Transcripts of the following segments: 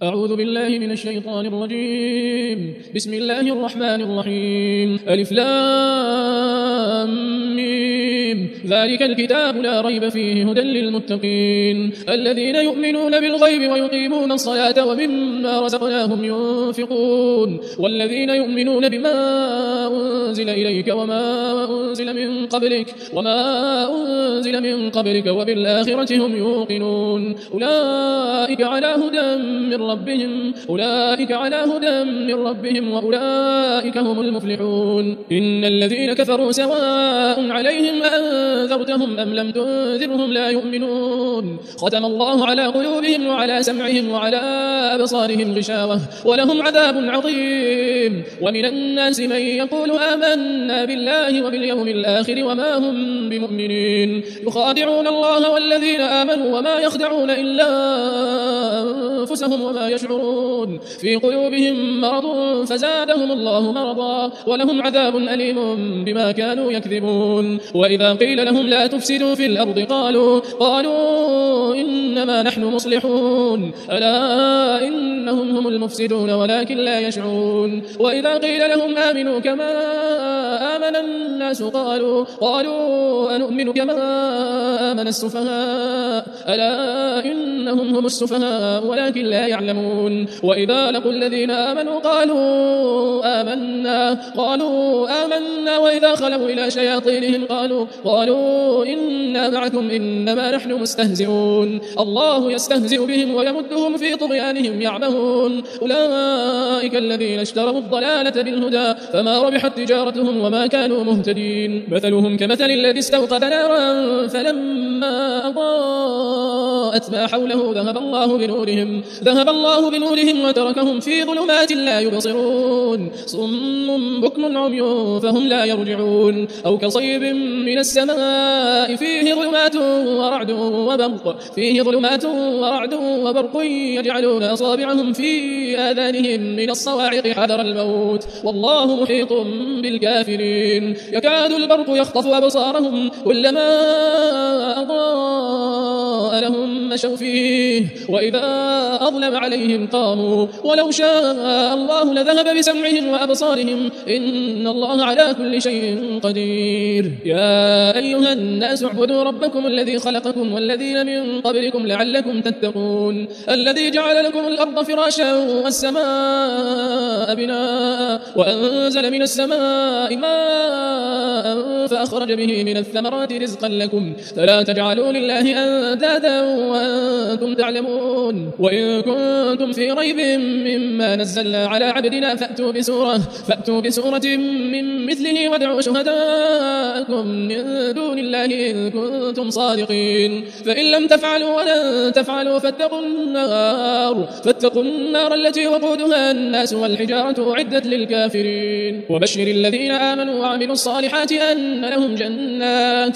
أعوذ بالله من الشيطان الرجيم. بسم الله الرحمن الرحيم. ألف لام ميم. ذلك الكتاب لا ريب فيه هدى للمتقين الذين يؤمنون بالغيب ويقيمون الصلاة ومما رزقناهم ينفقون والذين يؤمنون بما أنزل إليك وما أنزل من قبلك وبالآخرة هم يوقنون أولئك على هدى من ربهم وأولئك هم المفلحون. إن الذين كفروا سواء عليهم أنذرتهم أم لم تنذرهم لا يؤمنون. ختم الله على قلوبهم وعلى سمعهم وعلى أبصارهم غشاوة ولهم عذاب عظيم. ومن الناس من يقول آمنا بالله وباليوم الآخر وما هم بمؤمنين يخادعون الله والذين آمنوا وما يخدعون إلا أنفسهم وما يشعرون. في قلوبهم مرض فزادهم الله مرضا ولهم عذاب أليم بما كانوا يكذبون. وإذا قيل لهم لا تفسدوا في الأرض قالوا إنما نحن مصلحون ألا إنهم هم المفسدون ولكن لا يشعرون. وإذا قيل لهم آمنوا كما آمن الناس قالوا أنؤمن كما آمن السفهاء ألا إنهم هم السفهاء ولكن لا يعلمون. وإذا لقوا الذين آمنوا قالوا آمنا وإذا خلوا إلى شياطينهم قالوا إنا معكم إنما نحن مستهزئون. الله يستهزئ بهم ويمدهم في طغيانهم يعمهون. أولئك الذين اشتروا الضلالة بالهدى فما ربحت تجارتهم وما كانوا مهتدين. مثلهم كمثل الذي استوقد نارا فلما أضاءت ما حوله ذهب الله بنورهم وتركهم في ظلمات لا يبصرون. صم بكم عمي فهم لا يرجعون. أو كصيب من السماء فيه ظلمات ورعد وبرق يجعلون أصابعهم في آذانهم من الصواعق حذر الموت والله محيط بالكافرين. يكاد البرق يخطف أبصارهم كلما أضاء لهم مشوا فيه وإذا أظلم عليهم قاموا ولو شاء الله لذهب بسمعهم وأبصارهم إن الله على كل شيء قدير. يا أيها الناس اعبدوا ربكم الذي خلقكم والذين من قبلكم لعلكم تتقون الذي جعل لكم الأرض فراشا والسماء بناء وأنزل من السماء ماء فأخرج به من الثمرات رزقا لكم فلا تجعلوا لله أندادا وأنتم تعلمون. وإن كنتم في ريب مما نزلنا على عبدنا فأتوا بسورة من مثله وادعوا شهداءكم من دون الله إن كنتم صادقين. فإن لم تفعلوا ولن تفعلوا فاتقوا النار التي وقودها الناس والحجارة أعدت للكافرين. وبشر الذين آمنوا وعملوا الصالحات أن لهم جنات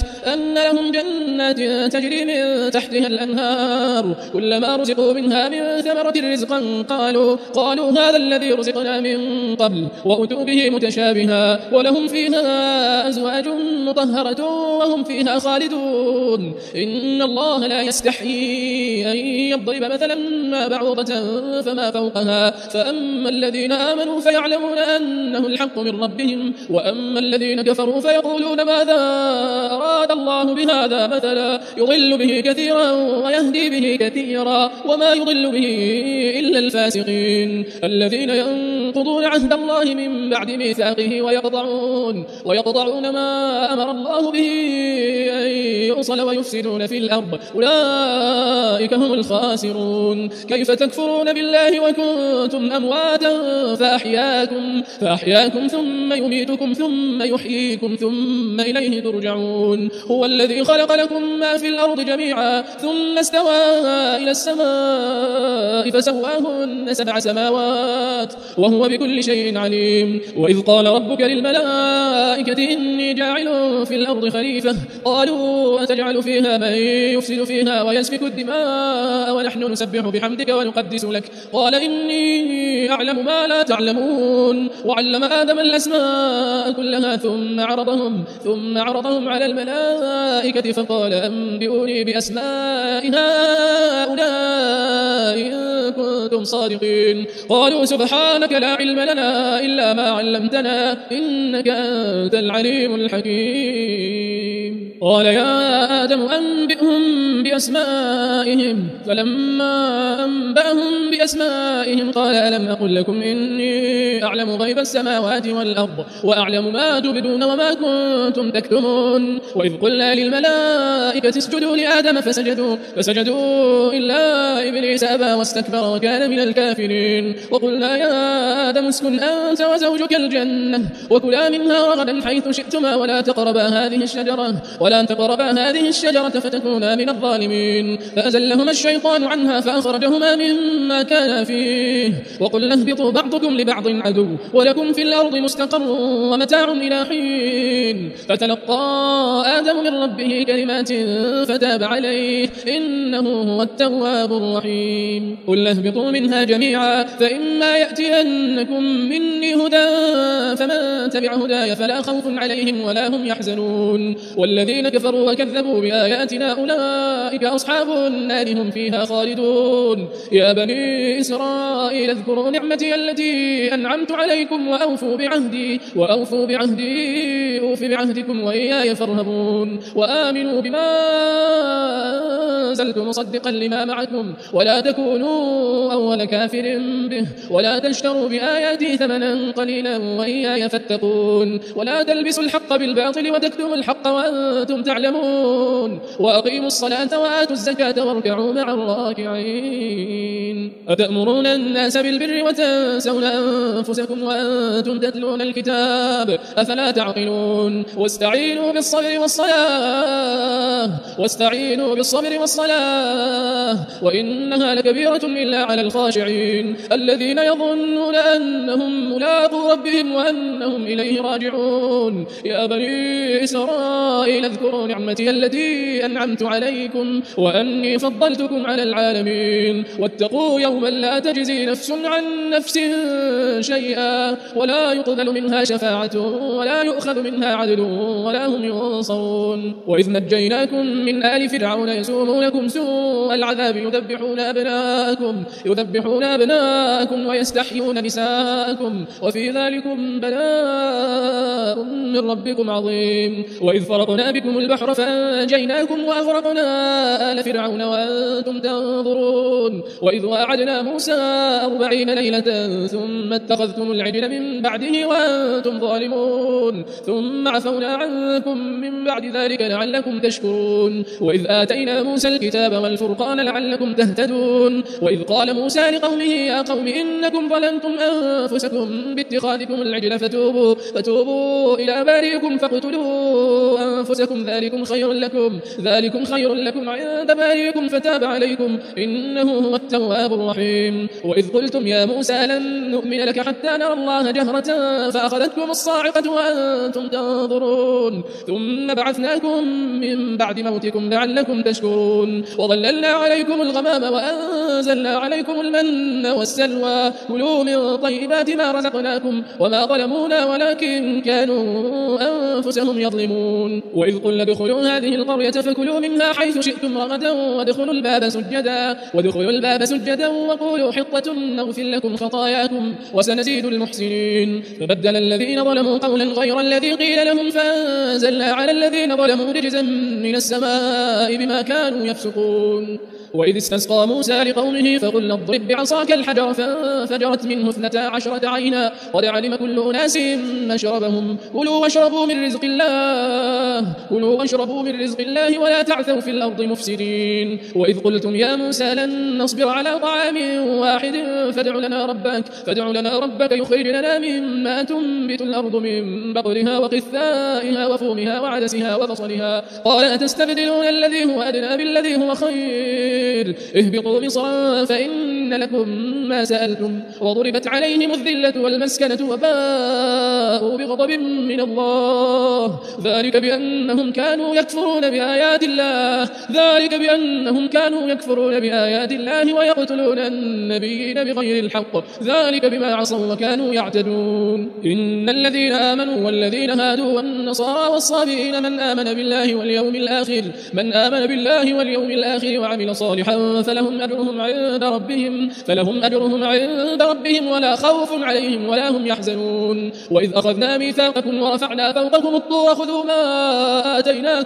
تجري من تحتها الأنهار كلما رزقوا منها من ثمرة رزقا قالوا هذا الذي رزقنا من قبل وأتوا به متشابها ولهم فيها أزواج مطهرة وهم فيها خالدون. إن الله لا يستحيي أن يضرب مثلا ما بعوضة فما فوقها فأما الذين آمنوا فيعلمون أنه الحق من ربهم وأما الذين كفروا فيقولون ماذا أراد الله بهذا مثلا يضل به كثيرا ويهدي به كثيرا وما يضل به إلا الفاسقين الذين ينقضون عهد الله من بعد ميثاقه ويقطعون ما أمر الله به أن يوصل ويفسدون في الأرض أولئك هم الخاسرون. كيف تكفرون بالله وكنتم أمواتا فأحياكم ثم يميتكم ثم يحييكم ثم إليه ترجعون. هو الذي خلق لكم ما في الأرض جميعا ثم استوى إلى السماء فسواهن 7 سماوات وهو بكل شيء عليم. وإذ قال ربك للملائكة إني جاعل في الأرض الأرض خليفة قالوا أتجعل فيها من يفسد فيها ويسفك الدماء ونحن نسبح بحمدك ونقدس لك قال إني أعلم ما لا تعلمون وعلم آدم الأسماء كلها ثم عرضهم على الملائكة فقال أنبئوني بأسماء هؤلاء إن كنتم صادقين قالوا سبحانك لا علم لنا إلا ما علمتنا إنك أنت العليم الحكيم قال يا آدم أنبئهم بأسمائهم فلما أنبأهم بأسمائهم قال ألم أقل لكم إني أعلم غيب السماوات والأرض وأعلم ما تبدون وما كنتم تكتمون وإذ قلنا للملائكة اسجدوا لآدم فسجدوا إلا إبليس أبى واستكبر وكان من الكافرين وقلنا يا آدم اسكن أنت وزوجك الجنة وكلا منها رغدا حيث شئتما ولا تقربا هذه الشجرة فتكونا من الظالمين فأزلهما الشيطان عنها فأخرجهما مما كانا فيه وقلنا اهبطوا بعضكم لبعض عدو ولكم في الأرض مستقر ومتاع إلى حين فتلقى آدم من ربه كلمات فتاب عليه إنه هو التواب الرحيم قلنا اهبطوا منها جميعا فإما يأتينكم مني هدى فمن تبع هداي فلا خوف عليهم ولا هم يحزنون والذين كفروا وكذبوا بآياتنا أولئك أصحاب النار هم فيها خالدون يا بني إسرائيل اذكروا نعمتي التي أنعمت عليكم وأوفوا بعهدي أوف بعهدكم وإياي فارهبون وآمنوا بما أنزلت مصدقا لما معكم ولا تكونوا أول كافر به ولا تشتروا بآياتي ثمنا قليلا وإياي فاتقون ولا تلبسوا الحق بالباطل وتكتموا الحق وأنتم تعلمون وأقيموا الصلاة وآتوا الزكاة واركعوا مع الراكعين أتأمرون الناس بالبر وتنسون أنفسكم وأنتم تتلون الكتاب أفلا تعقلون واستعينوا بالصبر والصلاة وإنها لكبيرة إلا على الخاشعين الذين يظنون أنهم ملاقو ربهم وأنهم إليه راجعون يا بني إسرائيل اذكروا نعمتي التي أنعمت عليكم وأني فضلتكم على العالمين واتقوا يوما لا تجزي نفس عن نفس شيئا ولا يقبل منها شفاعة ولا يؤخذ منها عدل ولا هم ينصرون وإذ نجيناكم من آل فرعون يسومونكم سوء العذاب يذبحون أبناءكم ويستحيون نساءكم وفي ذلكم بلاء من ربكم عظيم وإذ فرقنا بكم البحر فأنجيناكم وأغرقنا آل فرعون وأنتم تنظرون وإذ وعدنا موسى 40 ليلة ثم اتخذتم العجل من بعده وأنتم ظالمون ثم عفونا عنكم من بعد ذلك لعلكم تشكرون وإذ آتينا موسى الكتاب والفرقان لعلكم تهتدون وإذ قال موسى لقومه يا قوم إنكم ظلمتم أنفسكم باتخاذكم العجل فتوبوا إلى بارئكم فاقتلوا أنفسكم ذلكم خير لكم عند بارئكم فتاب عليكم إنه هو التواب الرحيم وإذ قلتم يا موسى لن نؤمن لك حتى نرى الله جهرة فأخذتكم الصاعقة وأنتم تنظرون ثم بعثناكم من بعد موتكم لعلكم تشكرون وظللنا عليكم الغمام وأنزلنا عليكم المن والسلوى كلوا من طيبات ما رزقناكم وما ظلمونا ولكن كانوا أنفسهم يظلمون وإذ قلنا ادخلوا هذه القرية فكلوا منها حيث شئتم رغدا وادخلوا الباب سجدا وقولوا حطة نغفر لكم خطاياكم وسنزيد المحسنين فبدل الذين ظلموا قولا غير الذي قيل لهم فأنزلنا على الذين ظلموا رجزا من السماء بما كانوا يفسقون وإذ استسقى موسى لقومه فقلنا اضرب بعصاك الحجر فانفجرت منه 12 عينا قد علم كل أناس مشربهم كلوا واشربوا من رزق الله ولا تعثوا في الأرض مفسدين وإذ قلتم يا موسى لن نصبر على طعام واحد فادع لنا ربك يخرج لنا مما تنبت الأرض من بقلها وقثائها وفومها وعدسها وبصلها قال أتستبدلون الذي هو أدنى بالذي هو خير بصير اهبطوا مصرا فإن لكم ما سألتم وضربت عليهم الذلة والمسكنة وباءوا بغضب من الله ذلك بأنهم كانوا يكفرون بآيات الله ويقتلون النبيين بغير الحق ذلك بما عصوا وكانوا يعتدون إن الذين آمنوا والذين هادوا والنصارى والصابئين من آمن بالله واليوم الآخر وعمل صالحا فلهم أجرهم عند ربهم ولا خوف عليهم ولا هم يحزنون وإذ أخذنا ميثاقكم ورفعنا فوقكم الطور خذوا ما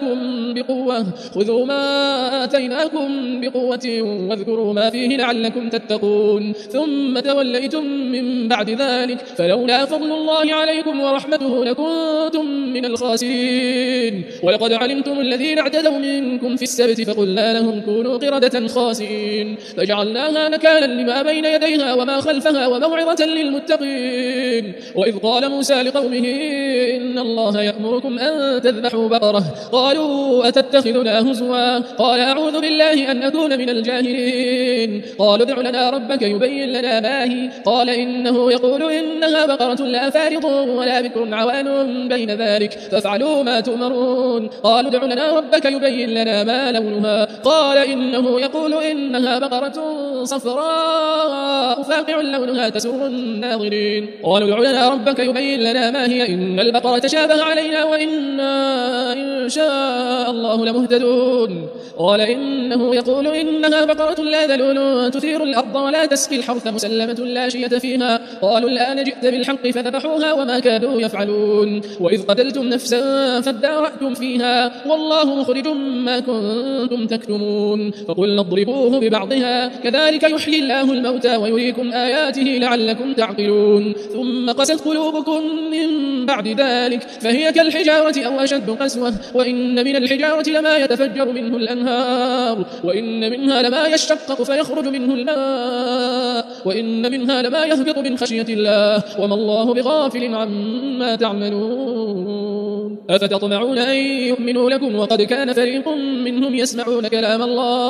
آتيناكم بقوة واذكروا ما فيه لعلكم تتقون ثم توليتم من بعد ذلك فلولا فضل الله عليكم ورحمته لكنتم من الخاسرين ولقد علمتم الذين اعتدوا منكم في السبت فقلنا لهم كونوا قردة خاسئين فجعلناها نكالا لما بين يديها وما خلفها وموعظة للمتقين وإذ قال موسى لقومه إن الله يأمركم أن تذبحوا بقرة قالوا أتتخذنا هزوا قال أعوذ بالله أن أكون من الجاهلين قالوا ادع لنا ربك يبين لنا ما هي قال إنه يقول إنها بقرة لا فارض ولا بكر عوان بين ذلك فافعلوا ما تؤمرون قالوا ادع لنا ربك يبين لنا ما لونها قال إنه يقول إنها بقرة صفراء فاقع لونها تسر الناظرين قالوا ادع لنا ربك يبين لنا ما هي إن البقرة تشابه علينا وإنا إن شاء الله لمهتدون قال إنه يقول إنها بقرة لا ذلول تثير الأرض ولا تسقي الحرث مسلمة لا شية فيها قالوا الآن جئت بالحق فذبحوها وما كادوا يفعلون وإذ قتلتم نفسا فادارأتم فيها والله مخرج ما كنتم تكتمون فقلنا اضربوه ببعضها كذلك يحيي الله الموتى ويريكم آياته لعلكم تعقلون ثم قست قلوبكم من بعد ذلك فهي كالحجارة أو أشد قسوة وإن من الحجارة لما يتفجر منه الأنهار وإن منها لما يشقق فيخرج منه الماء وإن منها لما يهبط من خشية الله وما الله بغافل عما تعملون أفتطمعون أن يؤمنوا لكم وقد كان فريق منهم يسمعون كلام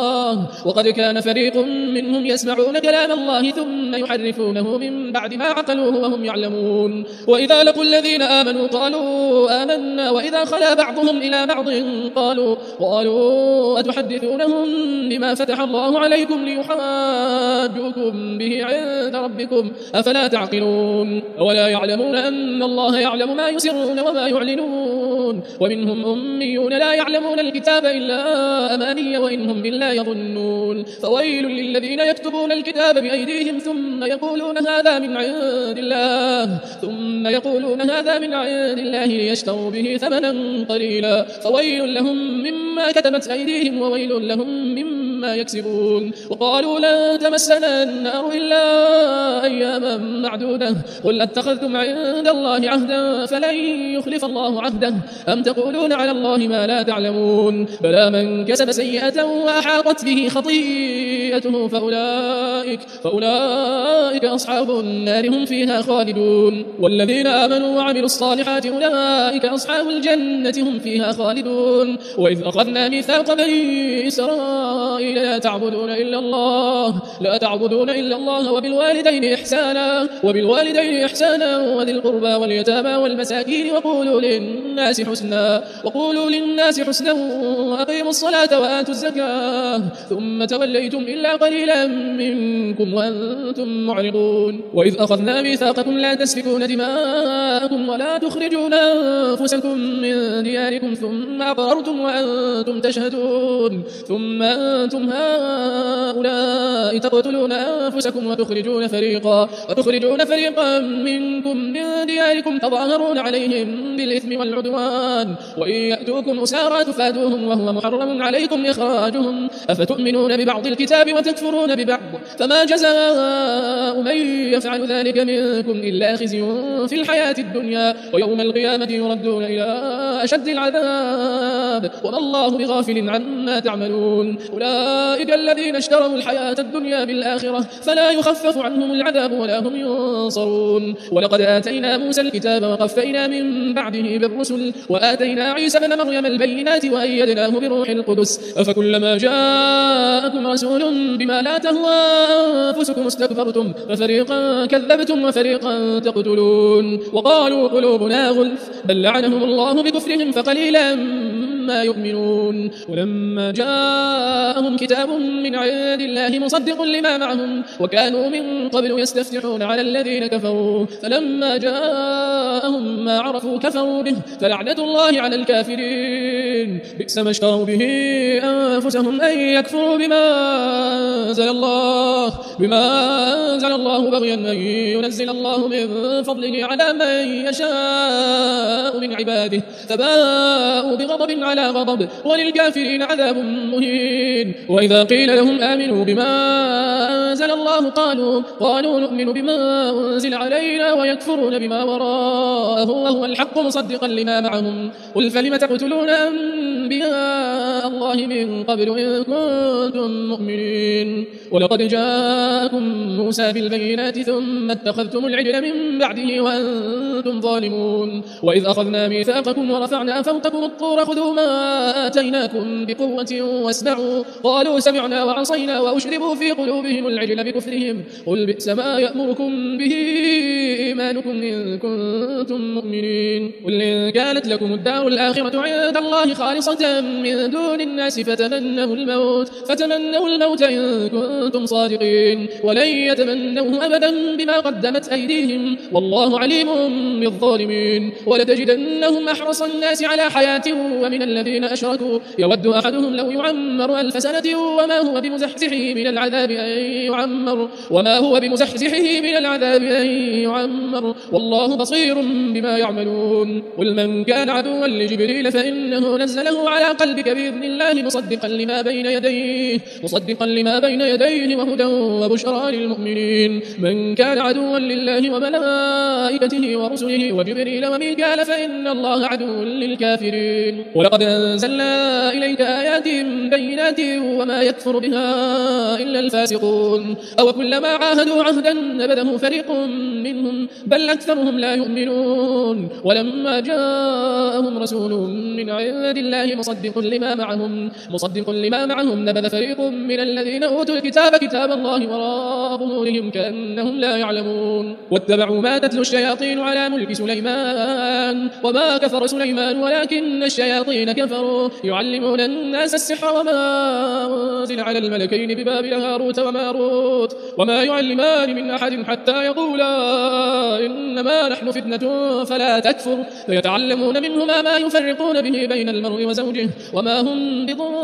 الله ثم يحرفونه من بعد ما عقلوه وهم يعلمون وإذا لقوا الذين آمنوا قالوا آمنا وإذا خلا بعضهم إلى بعض قالوا أتحدثونهم بما فتح الله عليكم ليحاجوكم به عند ربكم أفلا تعقلون ولا يعلمون أن الله يعلم ما يسرون وما يعلنون ومنهم أميون لا يعلمون الكتاب إلا أماني وإنهم بالله يظنون فويل للذين يكتبون الكتاب بأيديهم ثم يقولون هذا من عند الله ليشتروا به ثمنا قليلا فويل لهم مما كتبت أيديهم وويل لهم مما يكسبون وقالوا لن تمسنا النار إلا أياما معدودة قل اتخذتم عند الله عهدا فلن يخلف الله عهده أم تقولون على الله ما لا تعلمون بلى من كسب سيئة وأحاطت به خطيئته فأولئك أصحاب النار هم فيها خالدون والذين آمنوا وعملوا الصالحات أولئك أصحاب الجنة هم فيها خالدون وإذ أخذنا ميثاق بني إسرائيل لا تعبدون إلا الله وبالوالدين إحسانا وذي القربى واليتامى والمساكين وقولوا للناس حسنا وأقيموا الصلاة وآتوا الزكاة ثم توليتم إلا قليلا منكم وأنتم معرضون وإذ أخذنا ميثاقكم لا تسفكون دماءكم ولا تخرجون أنفسكم من دياركم ثم أقررتم وأنتم تشهدون ثم أنتم هؤلاء تقتلون أنفسكم وتخرجون فريقا منكم من دياركم تظاهرون عليهم بالإثم والعدوان وإن يأتوكم أسارى تفادوهم وهو محرم عليكم إخراجهم أفتؤمنون ببعض الكتاب وتكفرون ببعض فما جزاء من يفعل ذلك منكم إلا خزي في الحياة الدنيا ويوم القيامة يردون إلى أشد العذاب وما الله بغافل عما تعملون. أولئك الذين اشتروا الحياة الدنيا بالآخرة فلا يخفف عنهم العذاب ولا هم ينصرون. ولقد آتينا موسى الكتاب وقفينا من بعده بالرسل وآتينا عيسى بن مريم البينات وأيدناه بروح القدس أفكلما جاءكم رسول بما لا تهوى أنفسكم استكبرتم ففريقا كذبتم وفريقا تقتلون. وقالوا قلوبنا غلف بل لعنهم الله بكفرهم فقليلا ما يؤمنون. ولما جاءهم كتاب من عند الله مصدق لما معهم وكانوا من قبل يستفتحون على الذين كفروا فلما جاءهم ما عرفوا كفروا به فلعنة الله على الكافرين. بئس ما اشتروا به أنفسهم أن يكفروا بما أنزل الله بغيا أن ينزل الله من فضله على من يشاء من عباده فباءوا بغضب على غضب وللكافرين عذاب مهين. وإذا قيل لهم آمنوا بما أنزل الله قالوا نؤمن بما أنزل علينا ويكفرون بما وراءه وهو الحق مصدقا لما معهم. قل فلم تقتلون أنبياء الله من قبل إن كنتم مؤمنين. ولقد جاءكم موسى بالبينات ثم اتخذتم العجل من بعده وأنتم ظالمون. وإذ أخذنا ميثاقكم ورفعنا فوقكم الطور خذوا ما آتيناكم بقوة واسمعوا قالوا سمعنا وعصينا وأشربوا في قلوبهم العجل بكفرهم قل بئس ما يأمركم به إيمانكم إن كنتم مؤمنين. قل إن كانت لكم الدار الآخرة عند الله خالصة من دون الناس فتمنوا الموت إن كنتم صادقين ولن يتمنوه أبدا بما قدمت أيديهم والله عليم بالظالمين. ولتجدنهم أحرص الناس على حياة ومن الذين أشركوا يود أحدهم لو يعمر 1000 سنة وما هو بمزحزحه من العذاب أن يعمر والله بصير بما يعملون. قل من كان عدوا لجبريل فإنه نزله على قلبك بإذن الله مصدقا لما بين يديه وهدى وبشرى للمؤمنين. من كان عدوا لله وملائكته ورسله وجبريل وميكال فإن الله عدو للكافرين. ولقد أنزلنا إليك آيات بينات وما يكفر بها إلا الفاسقون. أو كلما عاهدوا عهدا نبذه فريق منهم بل أكثرهم لا يؤمنون. ولما جاءهم رسول من عند الله مصدق لما معهم نبذ فريق من الذين أوتوا الكتاب كتاب الله وراء ظهورهم كأنهم لا يعلمون. واتبعوا ما تتلو الشياطين على ملك سليمان وما كفر سليمان ولكن الشياطين كفروا يعلمون الناس السحر وما أنزل على الملكين ببابل هاروت وماروت وما يعلمان من أحد حتى يقولا إنما نحن فتنة فلا تكفر فيتعلمون منهما ما يفرقون به بين المرء وزوجه وما هم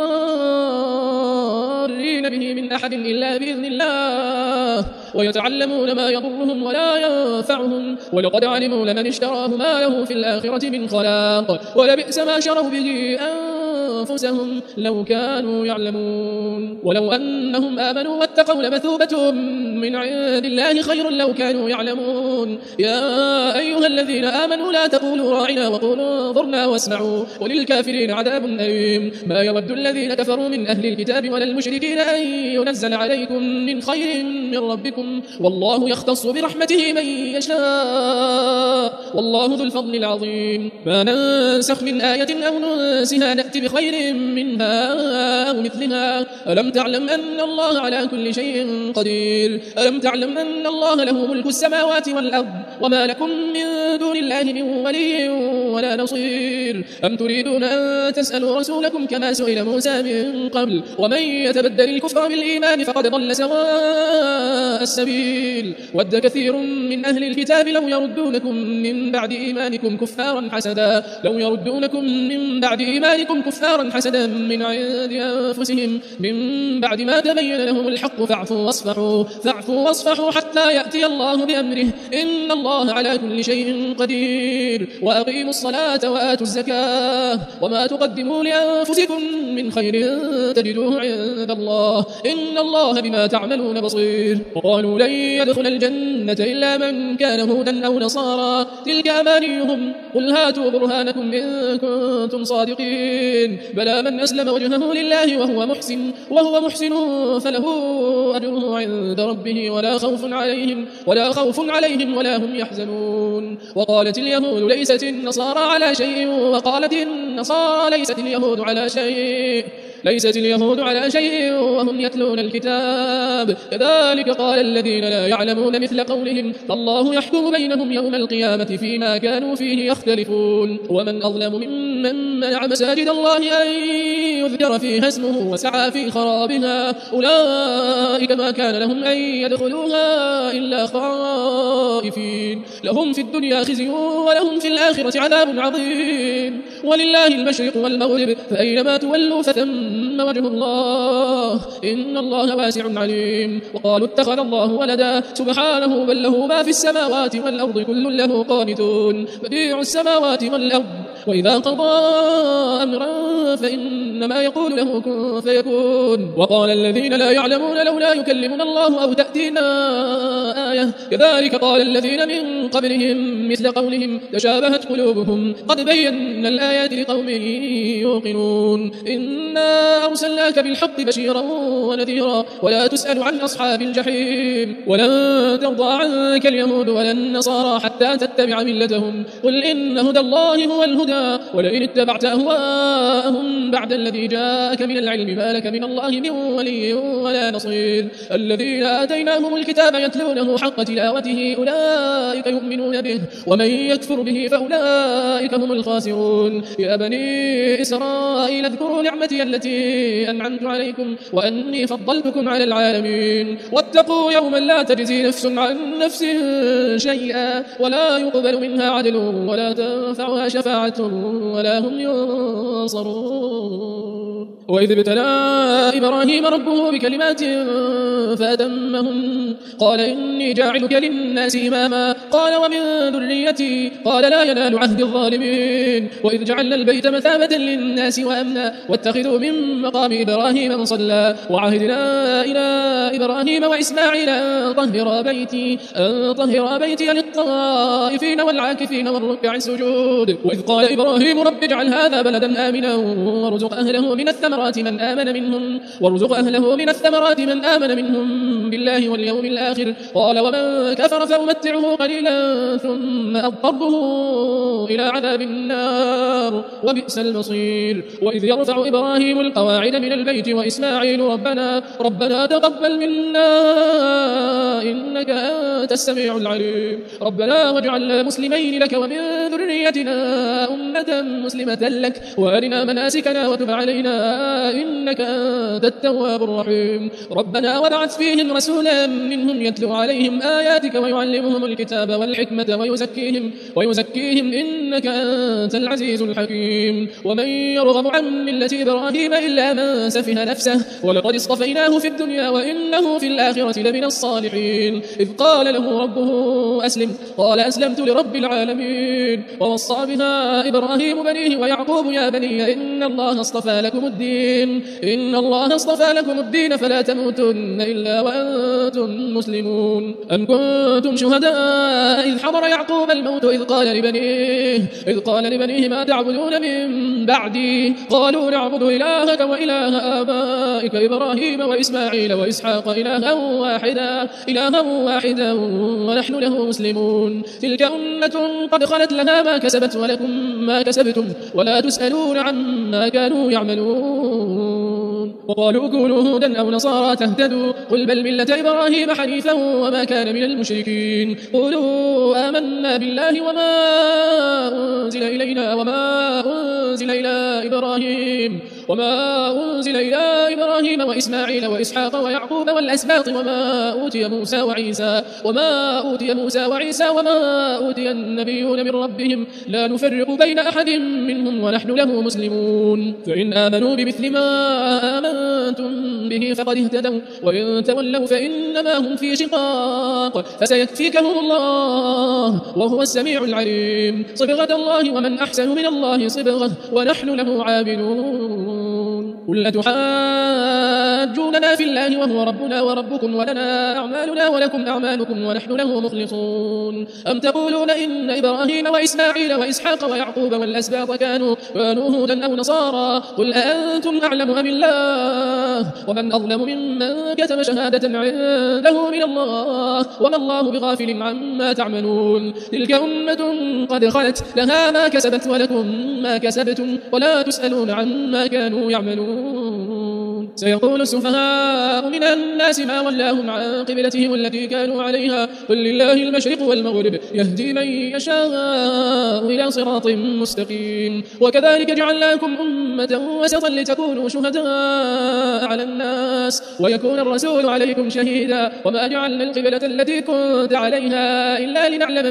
بضارين به من أحد إلا بإذن الله ويتعلمون ما يضرهم ولا ينفعهم ولقد علموا لمن اشتراه ما له في الآخرة من خلاق ولبئس ما شروا به أنفسهم لو كانوا يعلمون. ولو أنهم آمنوا واتقوا لمثوبة من عند الله خير لو كانوا يعلمون. يا أيها الذين آمنوا لا تقولوا راعنا وقولوا انظرنا واسمعوا وللكافرين عذاب أليم. ما يود الذين كفروا من أهل الكتاب ولا المشركين أن ينزل عليكم من خير من ربكم والله يختص برحمته من يشاء والله ذو الفضل العظيم. ما ننسخ من آية أو ننسها نأتي بخير منها أو مثلها. ألم تعلم أن الله على كل شيء قدير. ألم تعلم أن الله له ملك السماوات والأرض وما لكم من دون الله من ولي ولا نصير. أم تريدون أن تسألوا رسولكم كما سئل موسى من قبل ومن يتبدل الكفر بالإيمان فقد ضل سواء السبيل. ود كثير من أهل الكتاب لو يردونكم من بعد إيمانكم كفارا استكبارا حسدا من عند أنفسهم من بعد ما تبين لهم الحق فاعفوا واصفحوا حتى يأتي الله بأمره إن الله على كل شيء قدير وأقيموا الصلاة وآتوا الزكاة وما تقدموا لأنفسكم من خير تجدوه عند الله إن الله بما تعملون بصير وقالوا لن يدخل الجنة إلا من كان هودا أو نصارى تلك أمانيهم قل هاتوا برهانكم إن كنتم صادقين بلى من أسلم وجهه لله وهو محسن فله أجره عند ربه ولا خوف عليهم ولا هم يحزنون وقالت اليهود ليست النصارى على شيء وقالت النصارى ليست اليهود على شيء وهم يتلون الكتاب كذلك قال الذين لا يعلمون مثل قولهم فالله يحكم بينهم يوم القيامة فيما كانوا فيه يختلفون ومن أظلم ممن منع مساجد الله أن يذكر فيها اسمه وسعى في خرابها أولئك ما كان لهم أن يدخلوها إلا خائفين لهم في الدنيا خزي ولهم في الآخرة عذاب عظيم ولله المشرق والمغرب فأينما تولوا فثم وجه الله إن الله واسع عليم وقالوا اتخذ الله ولدا سبحانه بل له ما في السماوات والأرض كل له قانتون بديع السماوات والأرض وإذا قضى أمرا فإنما يقول له كن فيكون وقال الذين لا يعلمون لولا يكلمنا الله أو تأتينا آية كذلك قال الذين من قبلهم مثل قولهم تشابهت قلوبهم قد بينا الآيات لقوم يوقنون إنا أرسلناك بالحق بشيرا ونذيرا ولا تسأل عن أصحاب الجحيم ولن ترضى عنك اليهود ولا النصارى حتى تتبع ملتهم قل إن هدى الله هو الهدى ولئن اتبعت أهواءهم بعد الذي جاءك من العلم ما لك من الله من ولي ولا نصير الذين آتيناهم الكتاب يتلونه حق تلاوته أولئك يؤمنون به ومن يكفر به فأولئك هم الخاسرون يا بني إسرائيل اذكروا نعمتي التي أنعمت عليكم وأني فضلتكم على العالمين واتقوا يوما لا تجزي نفس عن نفس شيئا ولا يقبل منها عدل ولا تنفعها شفاعة ولا هم ينصرون وإذ ابتلى إبراهيم ربه بكلمات فأتمهن قال إني جاعلك للناس إماما قال ومن ذريتي قال لا ينال عهد الظالمين وإذ جعلنا البيت مثابة للناس وأمنا واتخذوا من مقام إبراهيم مصلى وعهدنا إلى إبراهيم وإسماعيل أن طهر بيتي للطائفين والعاكفين والركع السجود وإذ قال إبراهيم رب اجعل هذا بلدا آمنا وارزق أهله من الثمرات من آمن منهم بالله واليوم الآخر قال ومن كفر فأمتعه قليلا ثم أضطره إلى عذاب النار وبئس المصير وإذ يرفع إبراهيم القواعد من البيت وإسماعيل ربنا تقبل منا إنك أنت السميع العليم ربنا واجعلنا مسلمين لك ومن ذريتنا أمة مسلمة لك وأرنا مناسكنا وتب علينا إنك أنت التواب الرحيم ربنا وابعث فيهم رسولا منهم يتلو عليهم آياتك ويعلمهم الكتاب والحكمة ويزكيهم إنك أنت العزيز الحكيم ومن يرغب عن ملة إبراهيم إلا من سفه نفسه ولقد اصطفيناه في الدنيا وإنه في الآخرة لمن الصالحين إذ قال له ربه أسلم قال أسلمت لرب العالمين ووصى بها إبراهيم بنيه ويعقوب يا بني إن الله اصطفى لكم الدين فلا تموتن إلا وأنتم مسلمون أم كنتم شهداء إذ حضر يعقوب الموت إذ قال لبنيه ما تعبدون من بعدي قالوا نعبد إلهك وإله آبائك إبراهيم وإسماعيل وإسحاق إلها واحدا ونحن له مسلمون تلك أمة قد خلت لها ما كسبت ولكم ما كسبتم ولا تسألون عما كانوا يعملون وقالوا كونوا هودا أو نصارى تهتدوا قل بل ملة إبراهيم حنيفا وما كان من المشركين قولوا آمنا بالله وما أنزل إلينا وما أنزل إلى إبراهيم وما أنزل إلى إبراهيم وإسماعيل وإسحاق ويعقوب والأسباط وما أوتي موسى وعيسى وما أوتي النبيون من ربهم لا نفرق بين أحد منهم ونحن له مسلمون فإن آمنوا بمثل ما آمنتم به فقد اهتدوا وإن تولوا فإنما هم في شقاق فسيكفيكهم الله وهو السميع العليم صبغة الله ومن أحسن من الله صبغة ونحن له عابدون قل أتحاجوننا في الله وهو ربنا وربكم ولنا أعمالنا ولكم أعمالكم ونحن له مخلصون أم تقولون إن إبراهيم وإسماعيل وإسحاق ويعقوب والأسباط كانوا هودا أو نصارى قل أأنتم أعلم أم الله ومن أظلم ممن كتم شهادة عنده من الله وما الله بغافل عما تعملون تلك أمة قد خلت لها ما كسبت ولكم ما كسبتم ولا تسألون عما كانوا يعملون سيقول السفهاء من الناس ما ولاهم عن قبلتهم التي كانوا عليها قل لله المشرق والمغرب يهدي من يشاء إلى صراط مستقيم وكذلك جعلناكم أمة وسطا لتكونوا شهداء على الناس ويكون الرسول عليكم شهيدا وما جعلنا القبلة التي كنت عليها إلا لنعلم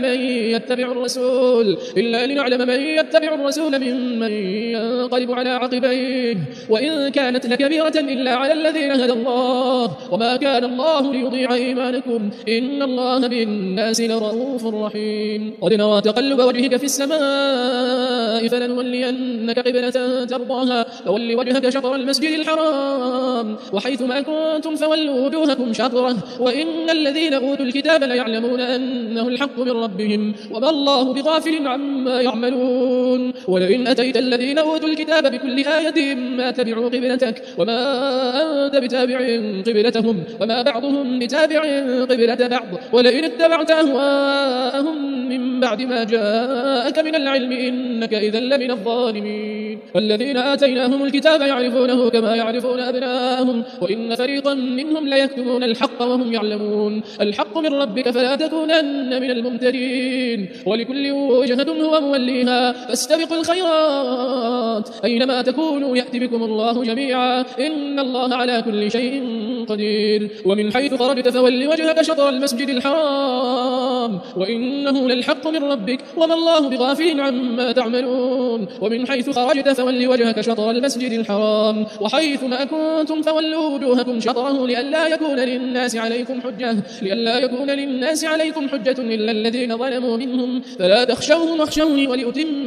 من يتبع الرسول ممن ينقلب على عقبيه وإن كانت لكبيرة إلا على الذين هدى الله وما كان الله ليضيع إيمانكم إن الله بالناس لرؤوف رحيم قد نرى تقلب وجهك في السماء فلنولينك قبلة ترضاها فول وجهك شطر المسجد الحرام وحيث ما كنتم فولوا وجوهكم شطره وإن الذين أوتوا الكتاب ليعلمون أنه الحق من ربهم وما الله بغافل عما يعملون ولئن أتيت الذين أوتوا الكتاب بكل آية ما تبعوا قبلتك وما أنت بتابع قبلتهم وما بعضهم بتابع قبلة بعض ولئن اتبعت أهواءهم من بعد ما جاءك من العلم إنك إذا لمن الظالمين والذين آتيناهم الكتاب يعرفونه كما يعرفون أبناءهم وإن فريقا منهم ليكتمون الحق وهم يعلمون الحق من ربك فلا تكونن من الممترين ولكل وجهة هو موليها فاستبقوا الخيرات أينما تكونوا يأتي بكم الله جميعا إن الله على كل شيء قدير ومن حيث خرجت فول وجهك شطر المسجد الحرام وإنه للحق من ربك وما الله بغافل عما تعملون ومن حيث خرجت فول وجهك شطر المسجد الحرام وحيث ما كنتم فولوا وجوهكم شطره لئلا يكون للناس عليكم حجة إلا الذين ظلموا منهم فلا تخشوهم واخشوني ولأتم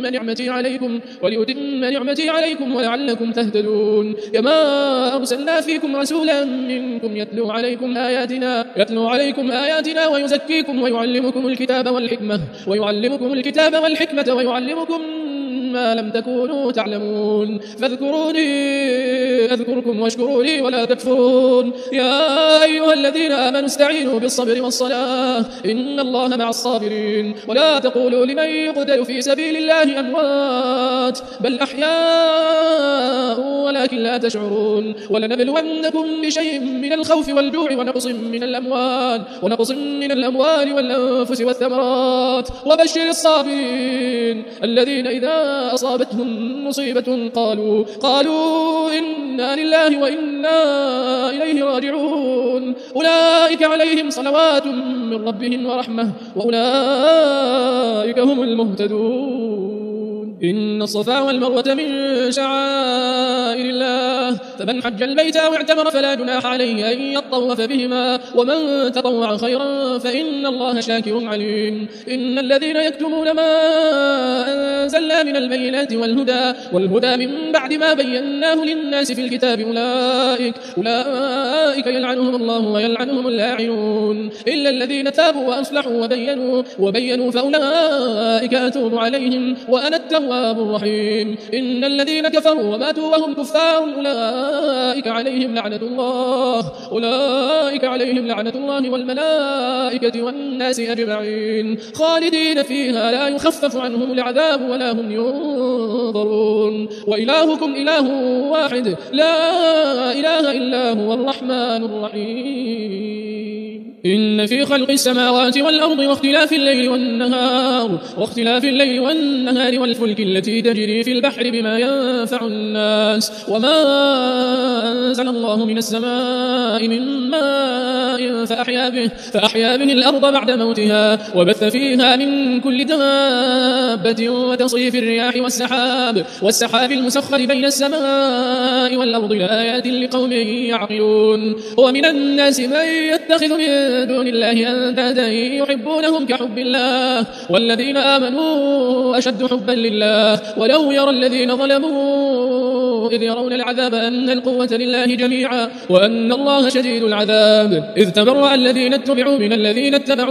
نعمتي عليكم ولعلكم تهتدون كما أرسلنا فيكم رسولا منكم يتلو عليكم آياتنا ويزكيكم ويعلمكم الكتاب والحكمة ويعلمكم ما لم تكونوا تعلمون فاذكروني أذكركم واشكروا لي ولا تكفرون يا أيها الذين آمنوا استعينوا بالصبر والصلاة إن الله مع الصابرين ولا تقولوا لمن يقتل في سبيل الله أموات بل أحياء ولكن لا تشعرون ولنبلونكم بشيء من الخوف والجوع ونقص من الأموال والأنفس والثمرات وبشر الصابرين الذين إذا أصابتهم مصيبة قالوا إنا لله وإنا إليه راجعون أولئك عليهم صلوات من ربهم ورحمة وأولئك هم المهتدون إن الصفا والمروة من شعائر الله فمن حج البيت أو اعتمر فلا جناح عليه أن يطوف بهما ومن تطوع خيرا فإن الله شاكر عليم إن الذين يكتمون ما أنزلنا من البينات والهدى من بعد ما بيناه للناس في الكتاب أولئك يلعنهم الله ويلعنهم اللاعنون إلا الذين تابوا وأصلحوا وبينوا فأولئك أتوب عليهم وأنا التواب الرحيم إن الذين كفروا وماتوا وهم كفار أولئك عليهم لعنة الله والملائكة والناس أجمعين خالدين فيها لا يخفف عنهم العذاب ولا هم ينظرون وإلهكم إله واحد لا إله إلا هو الرحمن الرحيم إن في خلق السماوات والأرض واختلاف الليل والنهار والفلك التي تجري في البحر بما ينفع الناس وما أنزل الله من السماء من ماء فأحيا به الأرض بعد موتها وبث فيها من كل دابة وتصريف الرياح والسحاب المسخر بين السماء والأرض لآيات لقوم يعقلون. ومن الناس من يتخذ من دون الله أندادا يحبونهم كحب الله والذين آمنوا أشد حبا لله ولو يرى الذين ظلموا إذ يرون العذاب أن القوة لله جميعا وأن الله شديد العذاب إذ تبرأ الذين اتبعوا من الذين اتبعوا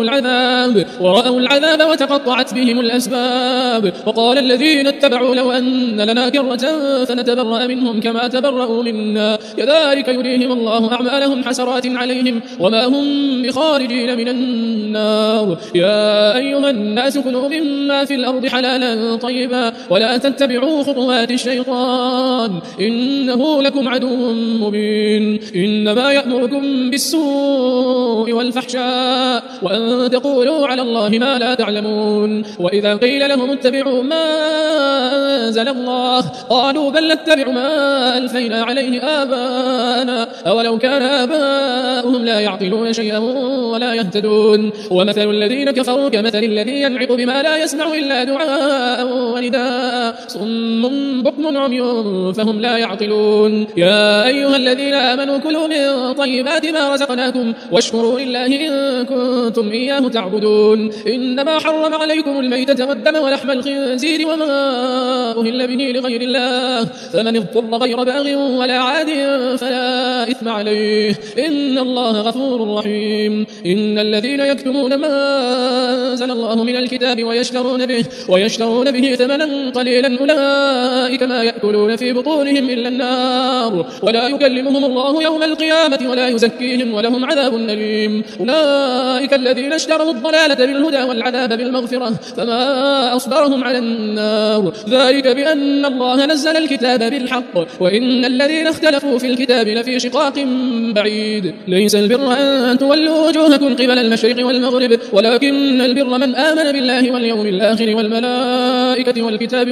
ورأوا العذاب وتقطعت بهم الأسباب وقال الذين اتبعوا لو أن لنا كرة فنتبرأ منهم كما تبرأوا منا كذلك يريهم الله أعمالهم حسرات عليهم وما هم بخارجين من النار. يا أيها الناس كلوا مما في الأرض حلالا طيبا ولا تتبعوا خطوات الشيطان إنه لكم عدو مبين. إنما يأمركم بالسوء والفحشاء وأن تقولوا على الله ما لا تعلمون. وإذا قيل لهم اتبعوا ما أنزل الله قالوا بل نتبع ما ألفينا عليه آباءنا أولو كان آباؤهم لا يعقلون شيئا ولا يهتدون. ومثل الذين كفروا كمثل الذي ينعق بما لا يسمع إلا دعاء ونداء صم بكم عمي فهم لا يعقلون. يا أيها الذين آمنوا كلوا من طيبات ما رزقناكم واشكروا لله إن كنتم إياه تعبدون. إنما حرم عليكم الميتة والدم ولحم الخنزير وما أهل به لغير الله فمن اضطر غير باغ ولا عاد فلا إثم عليه إن الله غفور رحيم. إن الذين يكتمون ما أنزل الله من الكتاب ويشترون به ثمنا قليلا أولئك ما يأكلون في بطونهم إلا النار ولا يكلمهم الله يوم القيامة ولا يزكيهم ولهم عذاب أليم. أولئك الذين اشتروا الضلالة بالهدى والعذاب بالمغفرة فما أصبرهم على النار ذلك بأن الله نزل الكتاب بالحق وإن الذين اختلفوا في الكتاب لفي شقاق بعيد. ليس البر أن تولوا وجوهكم قبل المشرق والمغرب ولكن البر من آمن بالله واليوم الآخر والملائكة والكتاب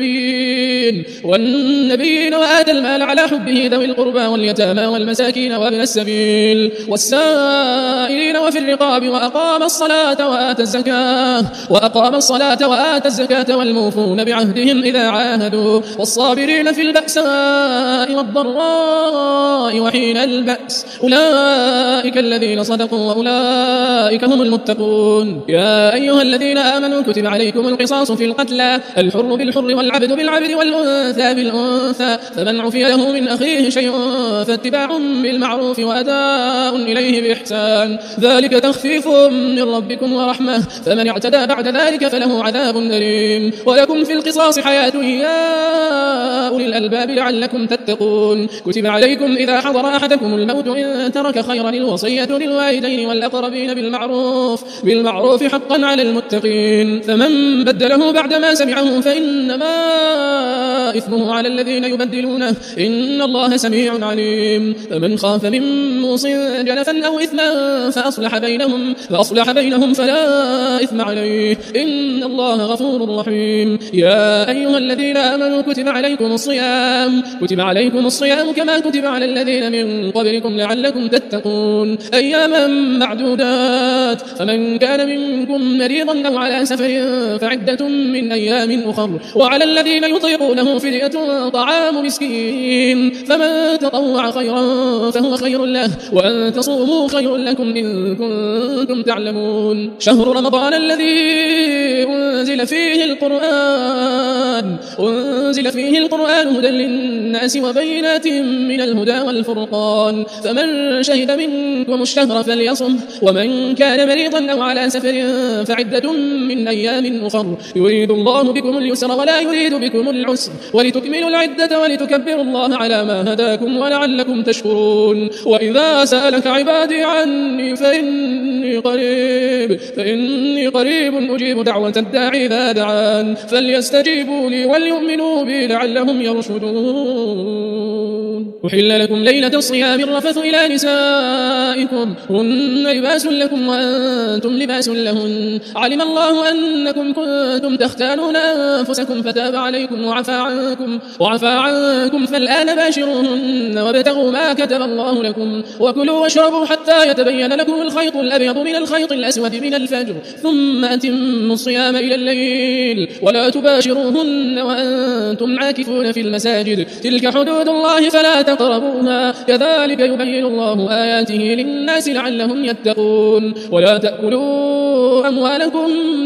والنبيين وآتى المال على حبه ذوي القربى واليتامى والمساكين وابن السبيل والسائلين وفي الرقاب وأقام الصلاة وآتى الزكاة والموفون بعهدهم إذا عاهدوا والصابرين في البأساء والضراء وحين البأس أولئك الذين صدقوا وأولئك هم المتقون. يا أيها الذين آمنوا كتب عليكم القصاص في القتلى الحر بالحر والعبد بالعبد والأنثى بالأنثى فمن عفي له من أخيه شيء فاتباع بالمعروف وأداء إليه بإحسان ذلك تخفيف من ربكم ورحمة فمن اعتدى بعد ذلك فله عذاب أليم. ولكم في القصاص حياة يا أولي الألباب لعلكم تتقون. كتب عليكم إذا حضر أحدكم الموت إن ترك خيرا الوصية للوالدين والأقربين بالمعروف حقا على المتقين فمن بدله بعدما سمعه فإنما إثمه على الذين يبدلونه إن الله سميع عليم. فمن خاف من موص جنفا أو إثما فأصلح بينهم فلا إثم عليه إن الله غفور رحيم. يا أيها الذين آمنوا كتب عليكم الصيام كما كتب على الذين من قبلكم لعلكم تتقون أياما معدودات فمن كان منكم مريضا أو على سفر فعدة من أيام أخر وعلى الذين يطيقونه فدية طعام مسكين فمن تطوع خيرا فهو خير له وأن تصوموا خير لكم إن كنتم تعلمون. شهر رمضان الذي أنزل فيه القرآن هدى للناس وبينات من الهدى والفرقان فمن شهد منكم الشهر فليصم ومن كان مريضا أو على سفر فعدة من أيام أخر يريد الله بكم اليسر ولا يريد بكم العسر ولتكملوا العدة ولتكبروا الله على ما هداكم ولعلكم تشكرون. وإذا سألك عبادي عني فإني قريب أجيب دعوة الداعي إذا دعان فليستجيبوا لي وليؤمنوا بي لعلهم يرشدون. أحل لكم ليلة الصيام الرفث إلى نسائكم هن لباس لكم وأنتم لباس لهن علم الله أنكم كنتم تختانون أنفسكم فتاب عليكم وعفى عنكم فالآن باشروهن وابتغوا ما كتب الله لكم وكلوا واشربوا حتى يتبين لكم الخيط الأبيض من الخيط الأسود من الفجر ثم أتموا الصيام إلى الليل ولا تباشروهن وأنتم عاكفون في المساجد تلك حدود الله فلا تقربوها كذلك يبين الله آياته للناس لعلهم يتقون ولا تأكلوا أموالكم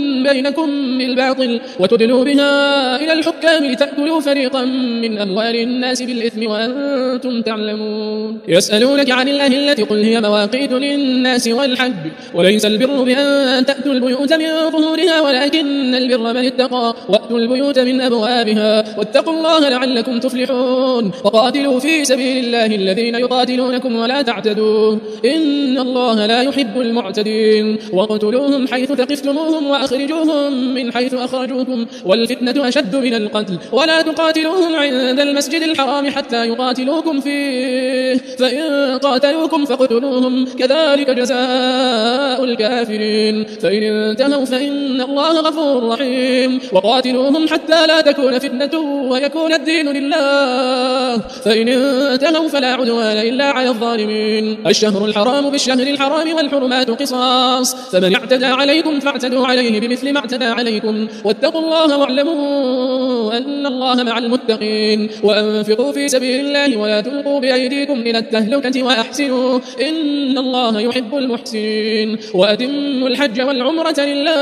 بينكم بالباطل وتدلوا بها إلى الحكام لتأكلوا فريقا من أموال الناس بالإثم وأنتم تعلمون يسألونك عن الأهلة قل هي مواقيت للناس والحج وليس البر بأن تأتوا البيوت من ظهورها ولكن البر من اتقى وأتوا البيوت من أبوابها واتقوا الله لعلكم تفلحون وقاتلوا في سبيل الله الذين يقاتلونكم ولا تعتدوا إن الله لا يحب المعتدين واقتلوهم حيث ثقفتموهم وأخرجوهم من حيث أخرجوكم والفتنة أشد من القتل ولا تقاتلوهم عند المسجد الحرام حتى يقاتلوكم فيه فإن قاتلوكم فاقتلوهم كذلك جزاء الكافرين فإن انتهوا فإن الله غفور رحيم وقاتلوهم حتى لا تكون فتنة ويكون الدين لله فإن انتهوا فلا عدوان إلا على الظالمين الشهر الحرام بالشهر الحرام والحرمات قصاص فمن اعتدى عليكم فاعتدوا عليه بمثل ما اعتدى عليكم واتقوا الله واعلموا أن الله مع المتقين وأنفقوا في سبيل الله ولا تلقوا بأيديكم إلى التهلكة وأحسنوا إن الله يحب المحسنين وأتموا الحج والعمرة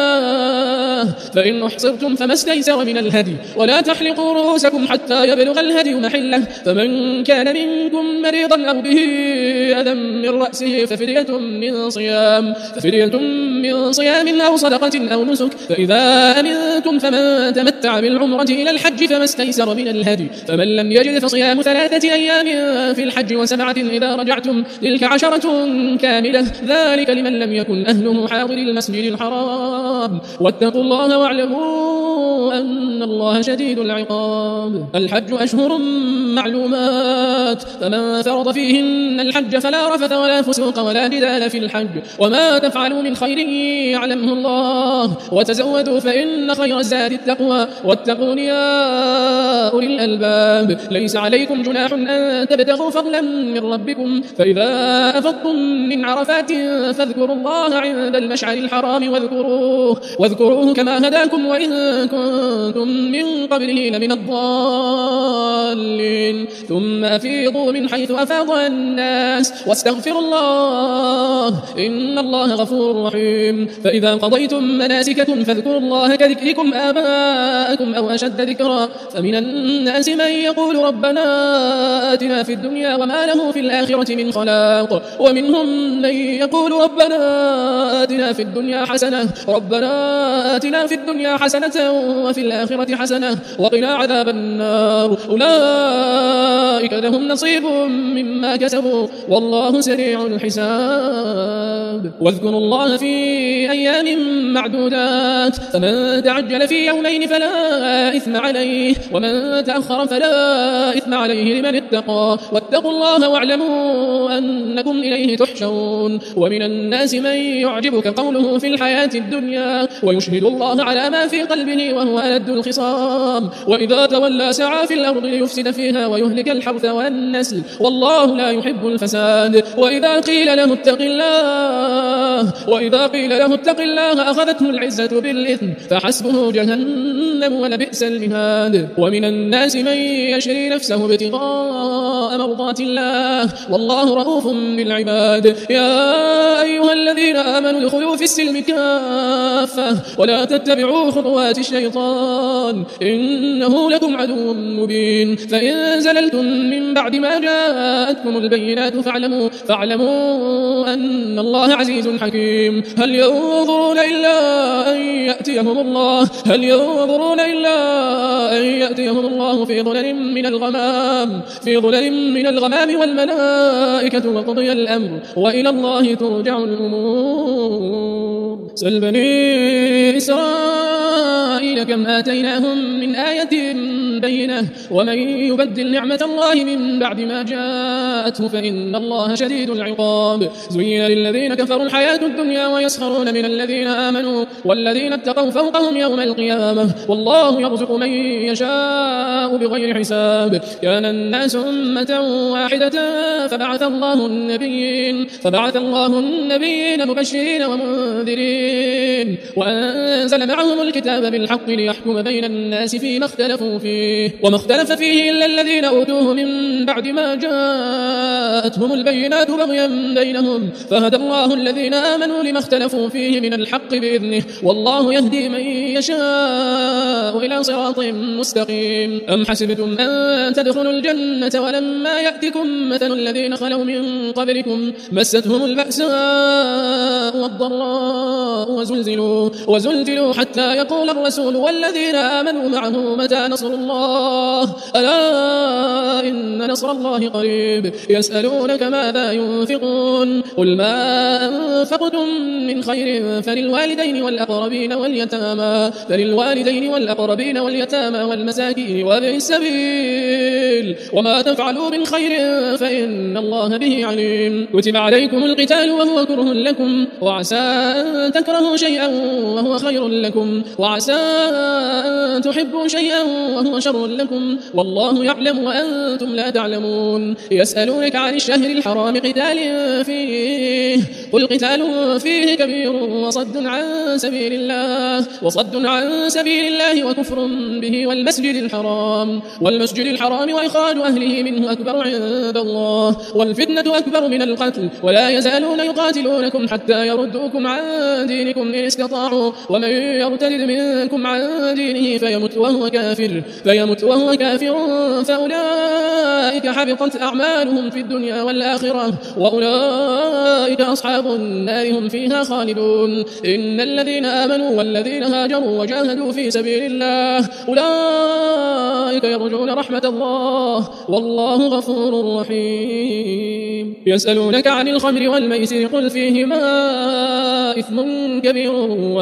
لله فإن أحصرتم فما استيسر من الهدي ولا تحلقوا رؤوسكم حتى يبلغ الهدي محله فمن كان منكم مريضا أو به أذى من رأسه ففدية من صيام أو صدقة أو نسك فإذا أمنتم فمن تمتع بالعمرة إلى الحج فما استيسر من الهدي فمن لم يجد فصيام 3 أيام في الحج و7 إذا رجعتم تلك 10 كاملة ذلك لمن لم يكن أهله حاضر المسجد الحرام واتقوا الله واعلموا أن الله شديد العقاب الحج أشهر معلومات فمن فرض فيهن الحج فلا رفث ولا فسوق ولا جدال في الحج وما تفعلوا من خير يعلمه الله وتزودوا فإن خير الزاد التقوى واتقون يا أولي الألباب ليس عليكم جناح أن تبتغوا فضلا من ربكم فإذا أفضتم من عرفات فاذكروا الله عند المشعر الحرام واذكروه كما هداكم وإن كنتم من قبله لمن الضالين ثم أفيضوا من حيث أفاض الناس واستغفروا الله إن الله غفور رحيم فإذا قضيتم مناسككم فاذكروا الله كذكركم آباءكم أو أشد ذكرا فمن الناس من يقول ربنا آتنا في الدنيا وما له في الآخرة من خلاق ومنهم من يقول ربنا آتنا في الدنيا حسنة وفي الآخرة حسنة وقنا عذاب النار أولئك لهم نصيب مما كسبوا والله سريع الحساب واذكروا الله في أيام معدودات فمن تعجل في يومين فلا إثم عليه ومن تأخر فلا إثم عليه لمن اتقى واتقوا الله واعلموا أنكم إليه تحشرون ومن الناس من يعجبك قوله في الحياة الدنيا ويشهد الله على ما في قلبه وهو ألد الخصام وإذا تولى سعى في الأرض ليفسد فيها ويهلك الحرث والنسل والله لا يحب الفساد وإذا قيل له اتق الله أخذته العزة بالإثم فحسبه جهنم ولبئس المهاد ومن الناس من يشري نفسه ابتغاء مرضات الله والله رؤوف بالعباد يا أيها الذين آمنوا ادخلوا في السلم كافة ولا تتبعوا خطوات الشيطان إنه لكم عدو مبين فإن زللتم من بعد ما جاءتكم البينات فاعلموا أن الله عزيز حكيم هل ينظرون إلا أن يأتيهم الله في ظلل من الغمام والملائكة وقضي الأمر وإلى الله ترجع الأمور سل بني إسرائيل إسرائيل كم آتيناهم من آية بينة ومن يبدل نعمة الله من بعد ما جاءته فإن الله شديد العقاب زين للذين كفروا الحياة الدنيا ويسخرون من الذين آمنوا والذين اتقوا فوقهم يوم القيامة والله يرزق من يشاء بغير حساب كان الناس أمة واحدة فبعث الله النبيين مبشرين ومنذرين وأنزل معهم الكتاب بالحق ليحكم بين الناس فيما اختلفوا فيه وما اختلف فيه إلا الذين أوتوه من بعد ما جاءتهم البينات بغيا بينهم فهدى الله الذين آمنوا لما اختلفوا فيه من الحق بإذنه والله يهدي من يشاء إلى صراط مستقيم أم حسبتم أن تدخلوا الجنة ولما يأتكم مثل الذين خلوا من قبلكم مستهم البأساء والضراء وزلزلوا حتى يقول الرسول والذين آمنوا معه متى نصر الله ألا إن نصر الله قريب يسألونك ماذا ينفقون قل ما أنفقتم من خير فللوالدين والأقربين واليتامى والمساكين وابن السبيل وما تفعلوا من خير فإن الله به عليم كتب عليكم القتال وهو كره لكم وعسى أن تكرهوا شيئا وهو خير لكم وعسى أن تحبوا شيئا وهو شر لكم والله يعلم وأنتم لا تعلمون يسألونك عن الشهر الحرام قتال فيه قل قتال فيه كبير وصد عن سبيل الله وكفر به والمسجد الحرام وإخراج أهله منه أكبر عند الله والفتنة أكبر من القتل ولا يزالون يقاتلونكم حتى يردوكم عن دينكم إن استطاعوا ومن يرتد منكم عن دينه فيمت وهو كافر فأولئك حبطت أعمالهم في الدنيا والآخرة وأولئك أصحاب النار هم فيها خالدون إن الذين آمنوا والذين هاجروا وجاهدوا في سبيل الله أولئك يرجون رحمة الله والله غفور رحيم يسألونك عن الخمر والميسر قل فيهما إثم كبير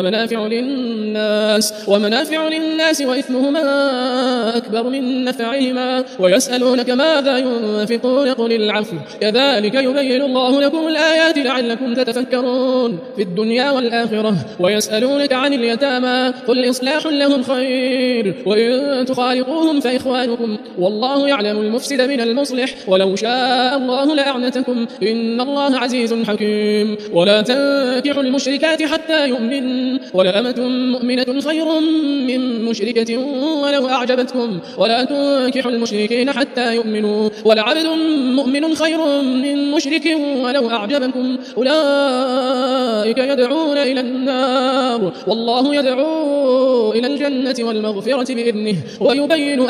ومنافع للناس وإثمهما أكبر من نفعهما ويسألونك ماذا ينفقون قل العفو كذلك يبين الله لكم الآيات لعلكم تتفكرون في الدنيا والآخرة ويسألونك عن اليتامى قل إصلاح لهم خير وإن تخالطوهم فإخوانكم والله يعلم المفسد من المصلح ولو شاء الله لأعنتكم إن الله عزيز حكيم ولا تنكحوا المشركات حتى يؤمن ولأمة مؤمنة خير من مشركة ولو أعجبتكم ولا تنكحوا المشركين حتى يؤمنوا ولعبد مؤمن خير من مشرك ولو أعجبكم أولئك يدعون إلى النار والله يدعو إلى الجنة والمغفرة بإذنه ويبين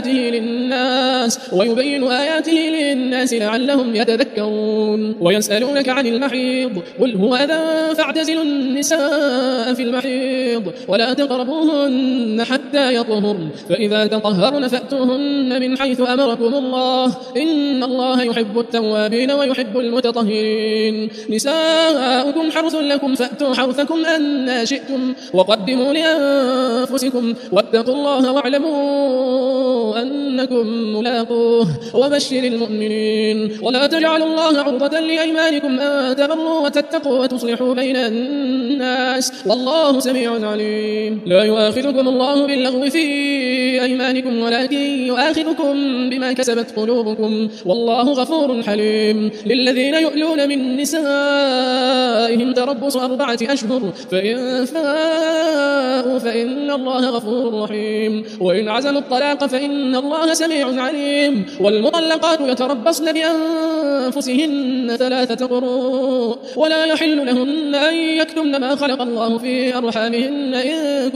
آياته للناس لعلهم يتذكرون ويسألونك عن المحيض قل هو أذى فاعتزلوا النساء في المحيض ولا تقربوهن حتى يطهرن فإذا تطهرن فأتوهن من حيث أمركم الله إن الله يحب التوابين ويحب المتطهرين نساؤكم حرث لكم فأتوا حرثكم أن شئتم وقدموا لأنفسكم واتقوا الله واعلموا أنكم ملاقوه وبشر المؤمنين ولا تجعلوا الله عرضة لأيمانكم أن تبروا وتتقوا وتصلحوا بين الناس والله سميع عليم لا يؤاخذكم الله باللغو في أيمانكم ولكن يؤاخذكم بما كسبت قلوبكم والله غفور حليم للذين يؤلون من نسائهم تربص 4 أشهر فإن فاءوا فإن الله غفور رحيم وإن عزموا الطلاق فإن الله سميع عليم والمطلقات يتربصن بأنفسهن 3 قروء ولا يحل لهن أن يكتمن ما خلق الله في أرحامهن إن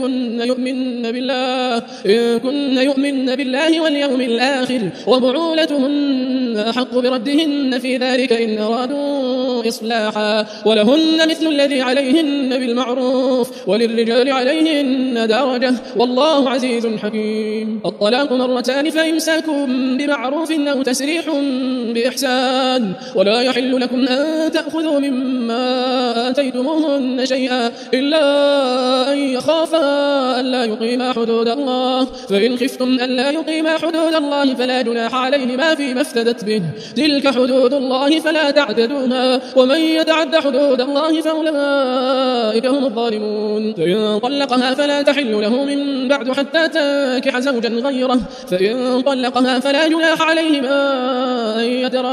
كن يؤمن بالله واليوم الآخر وبعولتهن أحق بردهن في ذلك إن أرادوا إصلاحا ولهن مثل الذي عليهن بالمعروف وللرجال عليهن درجة والله عزيز حكيم الطلاق 2 فإمساك بمعروف أو تسريح بإحسان ولا يحل لكم أن تأخذوا مما آتيتموهن شيئا إلا أن يخافا ألا يقيما حدود الله، فإن خفتم ألا يقيما حدود الله فلا جناح عليهما فيما افتدت به، تلك حدود الله فلا تعتدوها، ومن يتعد حدود الله فأولئك هم الظالمون. فإن طلقها فلا تحل له من بعد حتى تنكح زوجا غيره، فإن طلقها فلا جناح عليهما أن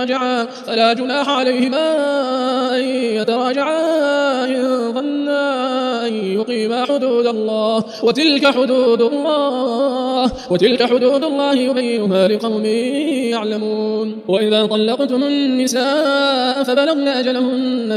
يتراجعا إن ظنا أن يقيما حدود الله، وتلك حدود الله يبينها لقوم يعلمون. وإذا طلقتم النساء فبلغن أجلهن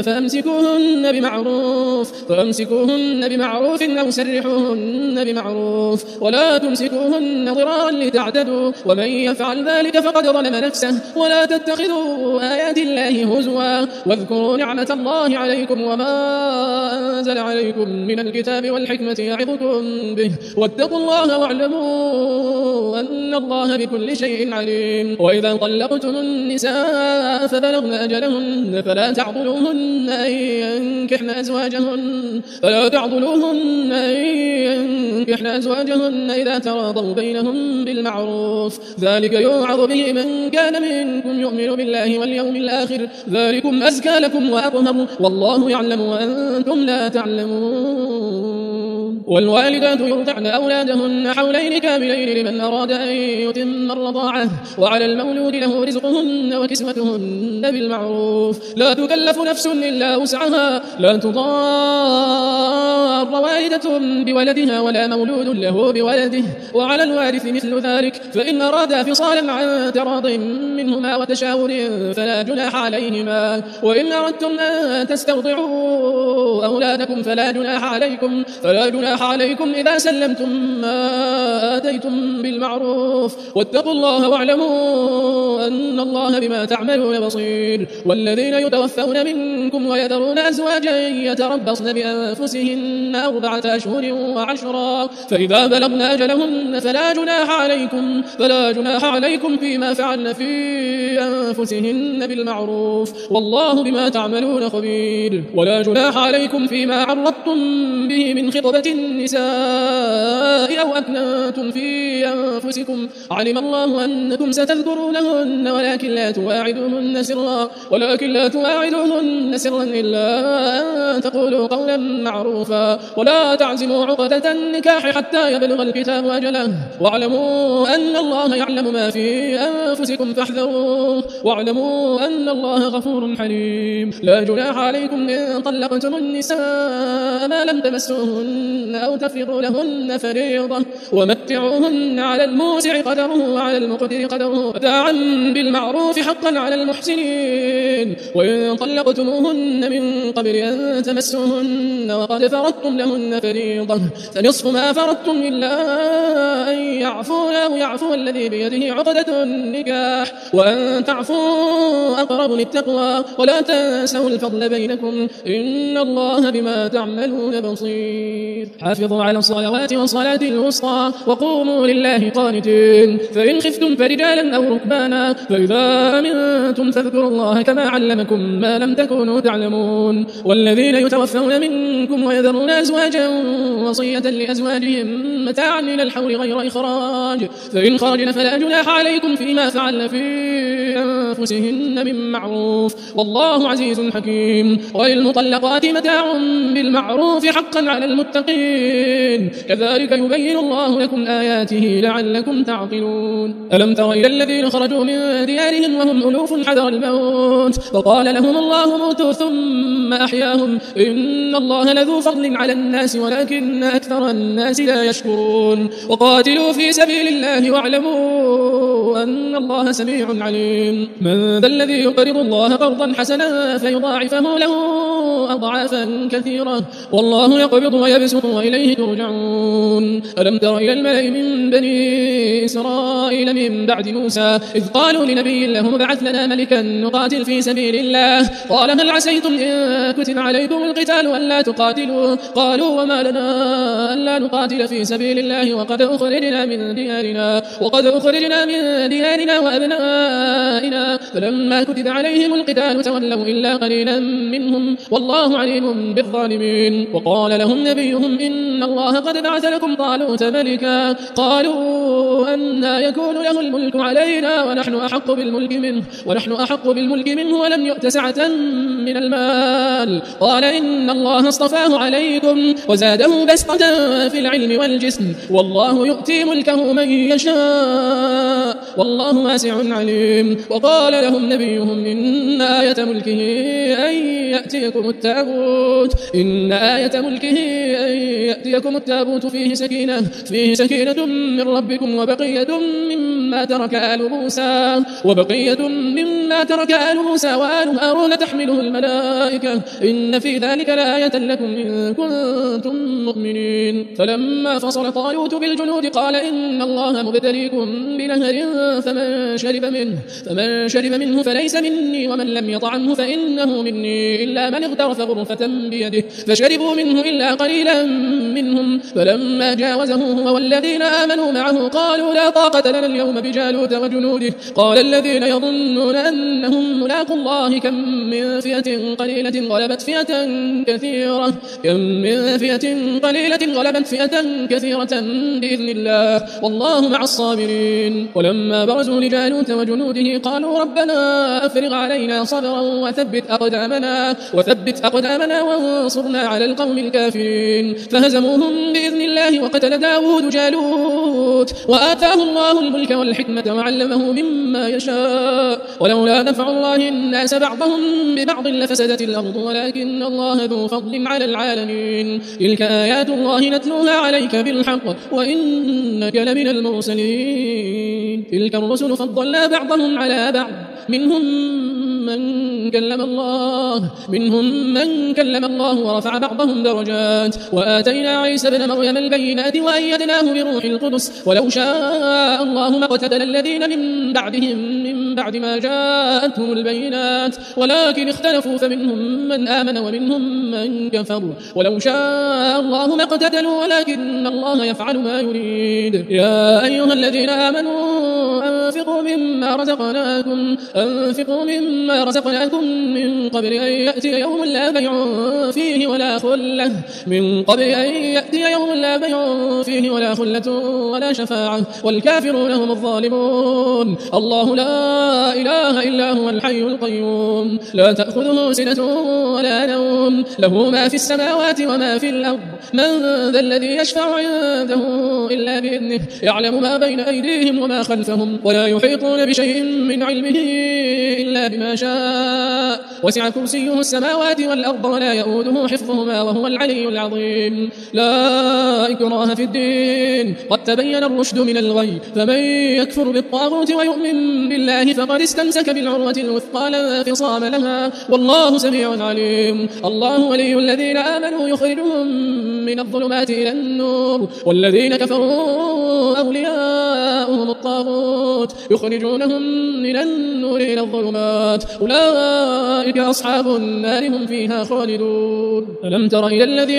فأمسكوهن بمعروف أو سرحوهن بمعروف، ولا تمسكوهن ضرارا لتعتدوا، ومن يفعل ذلك فقد ظلم نفسه. ولا تتخذوا آيات الله هزوا، واذكروا نعمة الله عليكم وما أنزل عليكم من الكتاب والحكمة يعظكم به، واتقوا الله واعلموا أن الله بكل شيء عليم. وإذا طلقتم النساء فبلغن أجلهن فلا تعضلوهن أن ينكحن أزواجهن إذا تراضوا بينهم بالمعروف، ذلك يوعظ به من كان منكم يؤمن بالله واليوم الآخر، ذلكم أزكى لكم وأطهر، والله يعلم وأنتم لا تعلمون. والوالدات يرضعن أولادهن حولين كاملين لمن أراد أن يتم الرضاعة، وعلى المولود له رزقهن وكسوتهن بالمعروف، لا تكلف نفس إلا وسعها، لا تضار والدة بولدها ولا مولود له بولده، وعلى الوارث مثل ذلك، فإن أرادا فصالا عن تراض منهما وتشاور فلا جناح عليهما. وإن أردتم أن تسترضعوا أولادكم فلا جناح عليكم إذا سلمتم ما آتيتم بالمعروف، واتقوا الله واعلموا أن الله بما تعملون بصير. والذين يتوفون منكم ويذرون أزواجا يتربصن بأنفسهن 4 أشهر و10، فإذا بلغن أجلهن فلا جناح عليكم فيما فعلن في أنفسهن بالمعروف، والله بما تعملون خبير. ولا جناح عليكم فيما عرضتم به من خطبة النساء أو أكننتم في أنفسكم، علم الله أنكم ستذكرونهن ولكن لا تواعدوهن سرا إلا أن تقولوا قولا معروفا، ولا تعزموا عقدة النكاح حتى يبلغ الكتاب أجله، واعلموا أن الله يعلم ما في أنفسكم فاحذروه، واعلموا أن الله غفور حليم. لا جناح عليكم إن طلقتم النساء ما لم تمسوهن أو تفرضوا لهن فريضة، ومتعوهن على الموسع قدره وعلى المقتر قدره متاعا بالمعروف حقا على المحسنين. وإن طلقتموهن من قبل أن تمسوهن وقد فرضتم لهن فريضة فنصف ما فرضتم إلا أن يعفون أو يعفو الذي بيده عقدة النكاح، وأن تعفوا أقرب للتقوى، ولا تنسوا الفضل بينكم إن الله بما تعملون بصير. حافظوا على الصلوات والصلاة الوسطى وقوموا لله قانتين، فإن خفتم فرجالا أو ركبانا فإذا أمنتم فاذكروا الله كما علمكم ما لم تكونوا تعلمون. والذين يتوفون منكم ويذرون أزواجا وصية لأزواجهم متاعا إلى الحول غير إخراج، فإن خرجن فلا جناح عليكم فيما فعلن في أنفسهن من معروف، والله عزيز حكيم. وللمطلقات متاع بالمعروف حقا على المتقين، كذلك يبين الله لكم آياته لعلكم تعقلون. ألم تر إلى الذين خرجوا من ديارهم وهم ألوف حذر الموت فقال لهم الله موتوا ثم أحياهم، إن الله لذو فضل على الناس ولكن أكثر الناس لا يشكرون. وقاتلوا في سبيل الله واعلموا أن الله سميع عليم. من ذا الذي يقرض الله قرضا حسنا فيضاعفه له أضعافا كثيرة، والله يقبض ويبسط وإليه ترجعون. ألم تر إلى الملأ من بني إسرائيل من بعد موسى إذ قالوا لنبي لهم ابعث لنا ملكا نقاتل في سبيل الله، قال هل عسيتم إن كتب عليكم القتال ألا تقاتلوا، قالوا وما لنا ألا نقاتل في سبيل الله وقد أخرجنا من ديارنا وأبنائنا فلما كتب عليهم القتال تولوا إلا قليلا منهم والله عليم بالظالمين. وقال لهم نبيهم إن الله قد بعث لكم طالوت ملكا قالوا أنى يكون له الملك علينا ونحن أحق بالملك منه ولم يؤت سعة من المال. قال إن الله اصطفاه عليكم وزاده بسطة في العلم والجسم والله يؤتي ملكه من يشاء والله واسع عليم. وقال لهم نبيهم إن آية ملكه أن يأتيكم التابوت فيه سكينة من ربكم وبقية مما ترك آل موسى وآل هارون تحمله الملائكة إن في ذلك لآية لكم إن كنتم مؤمنين. فلما فصل طالوت بالجنود قال إن الله مبتليكم بنهر فمن شرب منه فليس مني ومن لم يطعمه فإنه مني إلا من اغترف غرفة بيده فشربوا منه إلا قليلا منهم. فلما جاوزه هو والذين آمنوا معه قالوا لا طاقة لنا اليوم بجالوت وجنوده. قال الذين يظنون أنهم ملاقوا الله كم من فئة قليلة غلبت فئة كثيرة بإذن الله والله مع الصابرين. ولما برزوا لجالوت وجنوده قالوا ربنا أفرغ علينا صبرا وثبت أقدامنا وانصرنا على القوم الكافرين. فهزموهم بإذن الله وقتل داود جالوت وآتاه الله الملك والحكمة وعلمه مما يشاء ولولا نفع الله الناس بعضهم ببعض لفسدت الأرض ولكن الله ذو فضل على العالمين. تلك آيات الله نتلوها عليك بالحق وإنك لمن المرسلين. تلك الرسل فضلنا بعضهم على بعض منهم من كلم الله ورفع بعضهم درجات وآتينا عيسى ابن مريم البينات وأيدناه بروح القدس ولو شاء الله ما اقتتل الذين من بعد ما جاءتهم البينات ولكن اختلفوا فمنهم من آمن ومنهم من كفر ولو شاء الله ما اقتتلوا ولكن الله يفعل ما يريد. يا أيها الذين آمنوا أنفقوا مما رزقناكم من قبل أن يأتي يوم لا بيع فيه ولا خلة ولا شفاعة والكافرون هم الظالمون. الله لا إله إلا هو الحي القيوم لا تأخذه سنة ولا نوم له ما في السماوات وما في الأرض من ذا الذي يشفع عنده إلا بإذنه يعلم ما بين أيديهم وما خلفهم ولا يحيطون بشيء من علمه إلا بما شاء وسع كرسيه السماوات والأرض ولا يؤوده حفظهما وهو العلي العظيم. لا إكراه في الدين قد تبين الرشد من الغي فمن يكفر بالطاغوت ويؤمن بالله فقد استمسك بالعروة الوثقى لا انفصام لها والله سميع عليم. الله ولي الذين آمنوا يخرجهم من الظلمات إلى النور والذين كفروا أولياؤهم الطاغوت يخرجونهم من النور إلى الظلمات أولئك أصحاب النار هم فيها خالدون. ألم تر إلى الذي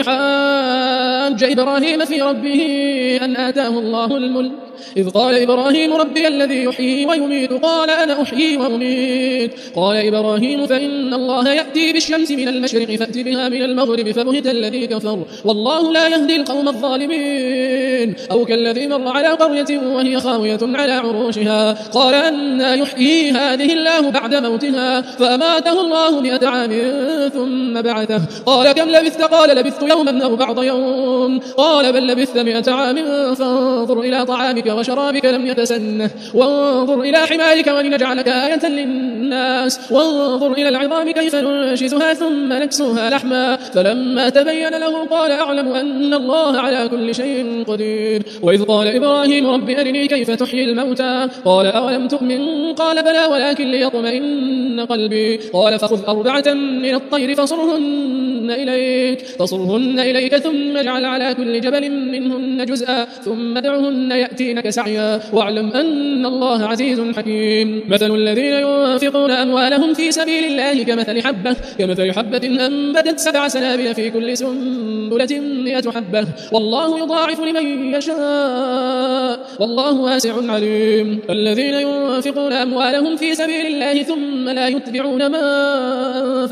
حاج إبراهيم في ربه أن آتاه الله الملك إذ قال إبراهيم ربي الذي يحيي ويميت قال أنا أحيي وأميت قال إبراهيم فإن الله يأتي بالشمس من المشرق فأت بها من المغرب فبهت الذي كفر والله لا يهدي القوم الظالمين. أو كالذي مر على قرية وهي خاوية على عروشها قال أنى يحيي هذه الله بعد موتها فأماته الله 100 عام ثم بعثه قال كم لبثت قال لبثت يوما أو بعض يوم قال بل لبثت 100 عام فانظر إلى طعامك وشرابك لم يتسنه وانظر إلى حمارك ولنجعلك آية للناس وانظر إلى العظام كيف ننشزها ثم نكسوها لحما فلما تبين له قال أعلم أن الله على كل شيء قدير. وإذ قال إبراهيم رب أرني كيف تحيي الموتى قال أولم تؤمن قال بلى ولكن ليطمئن قلبي قال فخذ 4 من الطير فصرهن إليك ثم اجعل على كل جبل منهن جزءا ثم ادعهن يأتينك يحبطنك سعيا واعلم أن الله عزيز حكيم. مثل الذين ينفقون أموالهم في سبيل الله كمثل حبة أنبتت 7 سنابل في كل سنبلة 100 حبة والله يضاعف لمن يشاء والله واسع عليم. الذين ينفقون أموالهم في سبيل الله ثم لا يتبعون ما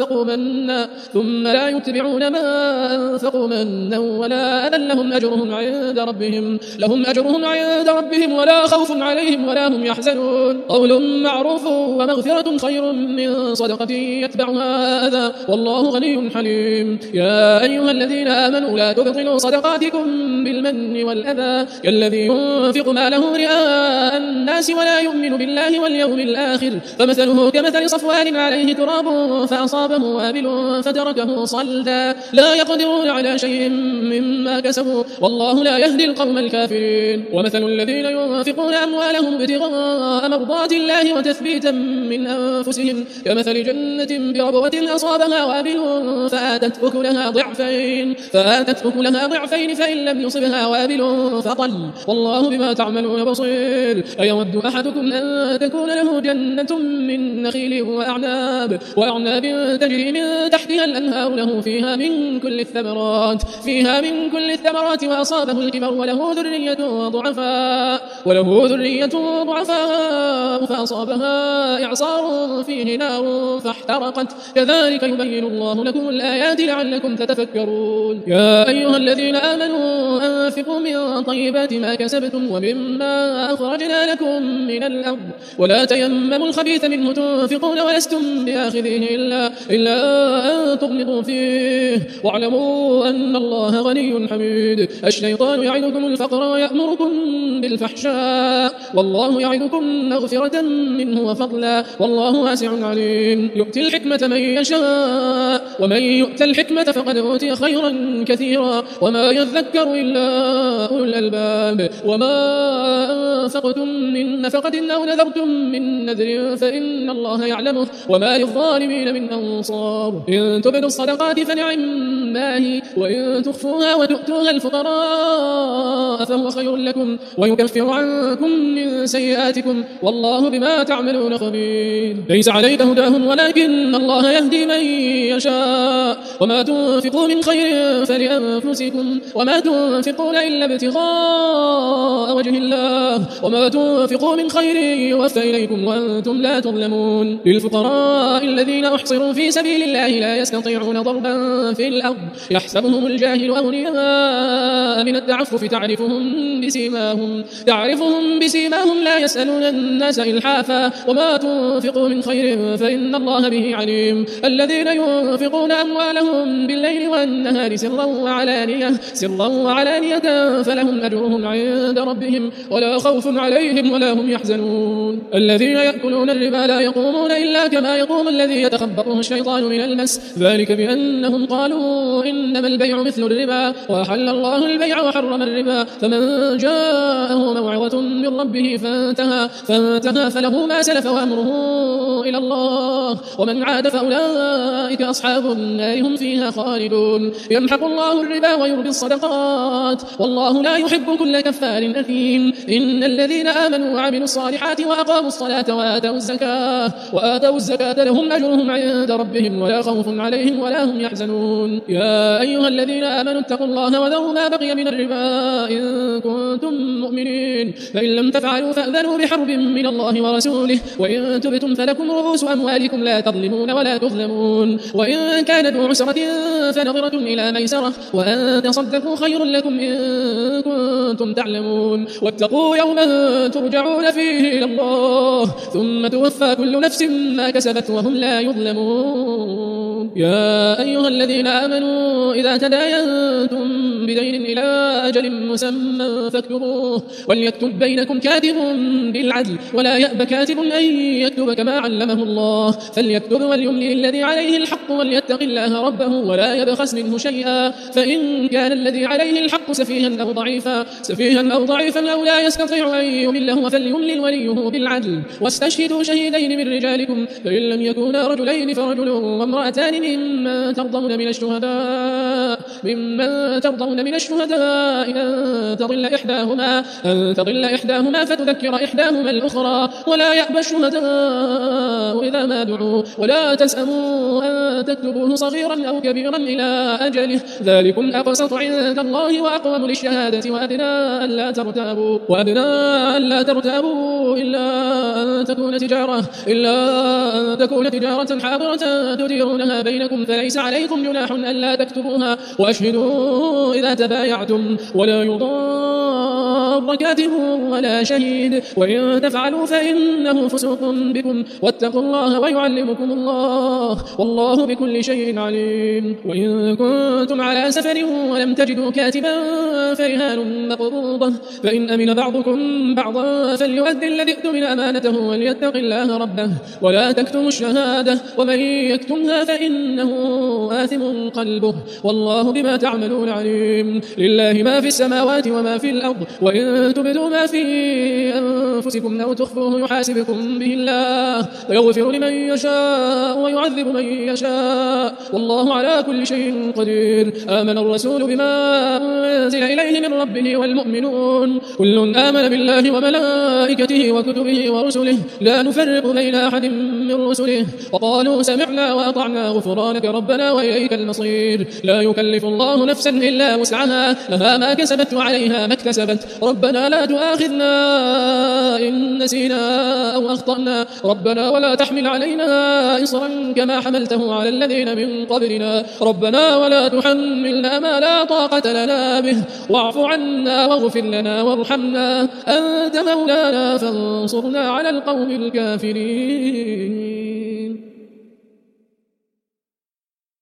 أنفقوا منا ولا أذى لهم أجرهم عند ربهم ولا خوف عليهم ولا هم يحزنون. قول معروف ومغفرة خير من صدقة يتبعها أذى والله غني حليم. يا أيها الذين آمنوا لا تبطلوا صدقاتكم بالمن والأذى كالذي ينفق ماله رئاء الناس ولا يؤمن بالله واليوم الآخر فمثله كمثل صفوان عليه تراب فأصابه وابل فتركه صلدا لا يقدرون على شيء مما كسبوا والله لا يهدي القوم الكافرين. ومثل الذين ينفقون أموالهم ابتغاء مرضات الله وتثبيتا من أنفسهم كمثل جنة بربوة أصابها وابل فآتت أكلها ضعفين فإن لم يصبها وابل فطل والله بما تعملون بصير. أيود أحدكم أن تكون له جنة من نخيل وأعناب تجري من تحتها الأنهار له فيها من كل الثمرات وأصابه الكبر وله ذرية ضعفاء فأصابها إعصار فيه نار فاحترقت كذلك يبين الله لكم الآيات لعلكم تتفكرون. يا أيها الذين آمنوا أنفقوا من طيبات ما كسبتم ومما أخرجنا لكم من الأرض ولا تيمموا الخبيث منه تنفقون ولستم بآخذيه إلا أن تغمضوا فيه واعلموا أن الله غني حميد. الشيطان يعدكم الفقر ويأمركم بالفحشاء والله يعدكم مغفرة منه وفضلا والله واسع عليم. يؤتي الحكمة من يشاء ومن يؤت الحكمة فقد أوتي خيرا كثيرا وما يذكر إلا أولو الألباب. وما أنفقتم من نفقة أو نذرتم من نذر فإن الله يعلمه وما للظالمين من أنصار. إن تبدوا الصدقات فنعما هي وإن تخفوها وتؤتوها الفقراء فهو خير لكم ويكفر عنكم من سيئاتكم والله بما تعملون خبير. ليس عليك هداهم ولكن الله يهدي من يشاء وما تنفقوا من خير فلأنفسكم وما تنفقون إلا ابتغاء وجه الله وما تنفقوا من خير يوفى إليكم وأنتم لا تظلمون. للفقراء الذين أحصروا في سبيل الله لا يستطيعون ضربا في الأرض يحسبهم الجاهل أغنياء من التعفف تعرفهم بسيماهم لا يسألون الناس إلحافا وما تنفقوا من خير فإن الله به عليم. الذين ينفقون أموالهم بالليل والنهار سرا وعلانية فلهم أجرهم عند ربهم ولا خوف عليهم ولا هم يحزنون. الذين يأكلون الربا لا يقومون إلا كما يقوم الذي يتخبطه الشيطان من المس ذلك بأنهم قالوا إنما البيع مثل الربا وأحل الله البيع وحرم الربا فمن جاءه موعظة من ربه فانتهى فله ما سلف وأمره إلى الله ومن عاد فأولئك أصحاب النار هم فيها خالدون. يمحق الله الربا ويربي الصدقات والله لا يحب كل كفار أثيم. إن الذين آمنوا وعملوا الصالحات وأقاموا الصلاة وآتوا الزكاة لهم أجرهم عند ربهم ولا خوف عليهم ولا هم يحزنون. يا أيها الذين آمنوا اتقوا الله وذروا ما بقي من الربا إن كنتم مؤمنين فإن لم تفعلوا فأذنوا بحرب من الله ورسوله وإن تبتم فلكم رؤوس أموالكم لا تظلمون ولا تظلمون. وإن كان ذو عسرة فنظرة إلى ميسرة وأن تصدقوا خير لكم إن كنتم تعلمون. واتقوا يوما ترجعون فيه إلى الله ثم توفى كل نفس ما كسبت وهم لا يظلمون. يا أيها الذين آمنوا إذا تداينتم بدين إلى أجل مسمى فاكتبوه وليكتب بينكم كاتب بالعدل ولا يأب كاتب أن يكتب كما علمه الله فليكتب وليملي الذي عليه الحق وليتق الله ربه ولا يبخس منه شيئا فإن كان الذي عليه الحق سفيها أو ضعيفا أو لا يستطيع أن يمله فليملل وليه بالعدل واستشهدوا شهيدين من رجالكم فإن لم يكونا رجلين فرجل وامرأتان ممن ترضون من الشهداء أن تضل إحداهما فتذكر إحداهما الأخرى ولا يأبى الشهداء إذا ما دعوا ولا تسأموا أن تكتبوه صغيرا أو كبيرا إلى أجله ذلكم أقسط عند الله وأقوم للشهادة وأدنى أن لا ترتابوا إلا أن تكون تجارة حاضرة تديرونها بينكم فليس عليكم جناح ألا تكتبوها وأشهدوا إذا تبايعتم ولا يضار كاتب ولا شهيد وإن تفعلوا فإنه فسوق بكم واتقوا الله ويعلمكم الله والله بكل شيء عليم. وإن كنتم على سفر ولم تجدوا كاتبا فرهان مقبوضة فإن أمن بعضكم بعضا فليؤدي الذي اؤتمن أمانته وليتق الله ربه ولا تكتموا الشهادة ومن يكتمها فإنه آثم قلبه والله بما تعملون عليم. لله ما في السماوات وما في الأرض وإن تبدوا ما في أنفسكم أو تخفوه يحاسبكم به الله فيغفر لمن يشاء ويعذب من يشاء والله على كل شيء قدير. آمن الرسول بما أنزل إليه من ربه والمؤمنون كل آمن بالله وملائكته وكتبه ورسله لا نفرق بين أحد من رسله وقالوا سمعنا وأطعنا غفرانك ربنا وإليك المصير. لا يكلف الله نفسا إلا وسعها لها ما كسبت وعليها ما اكتسبت ربنا لا تؤاخذنا إن نسينا أو أخطأنا ربنا ولا تحمل علينا إصرا كما حملته على الذين من قبلنا ربنا ولا تحملنا ما لا طاقة لنا به واعف عنا واغفر لنا وارحمنا أنت مولانا فانصرنا على القوم الكافرين.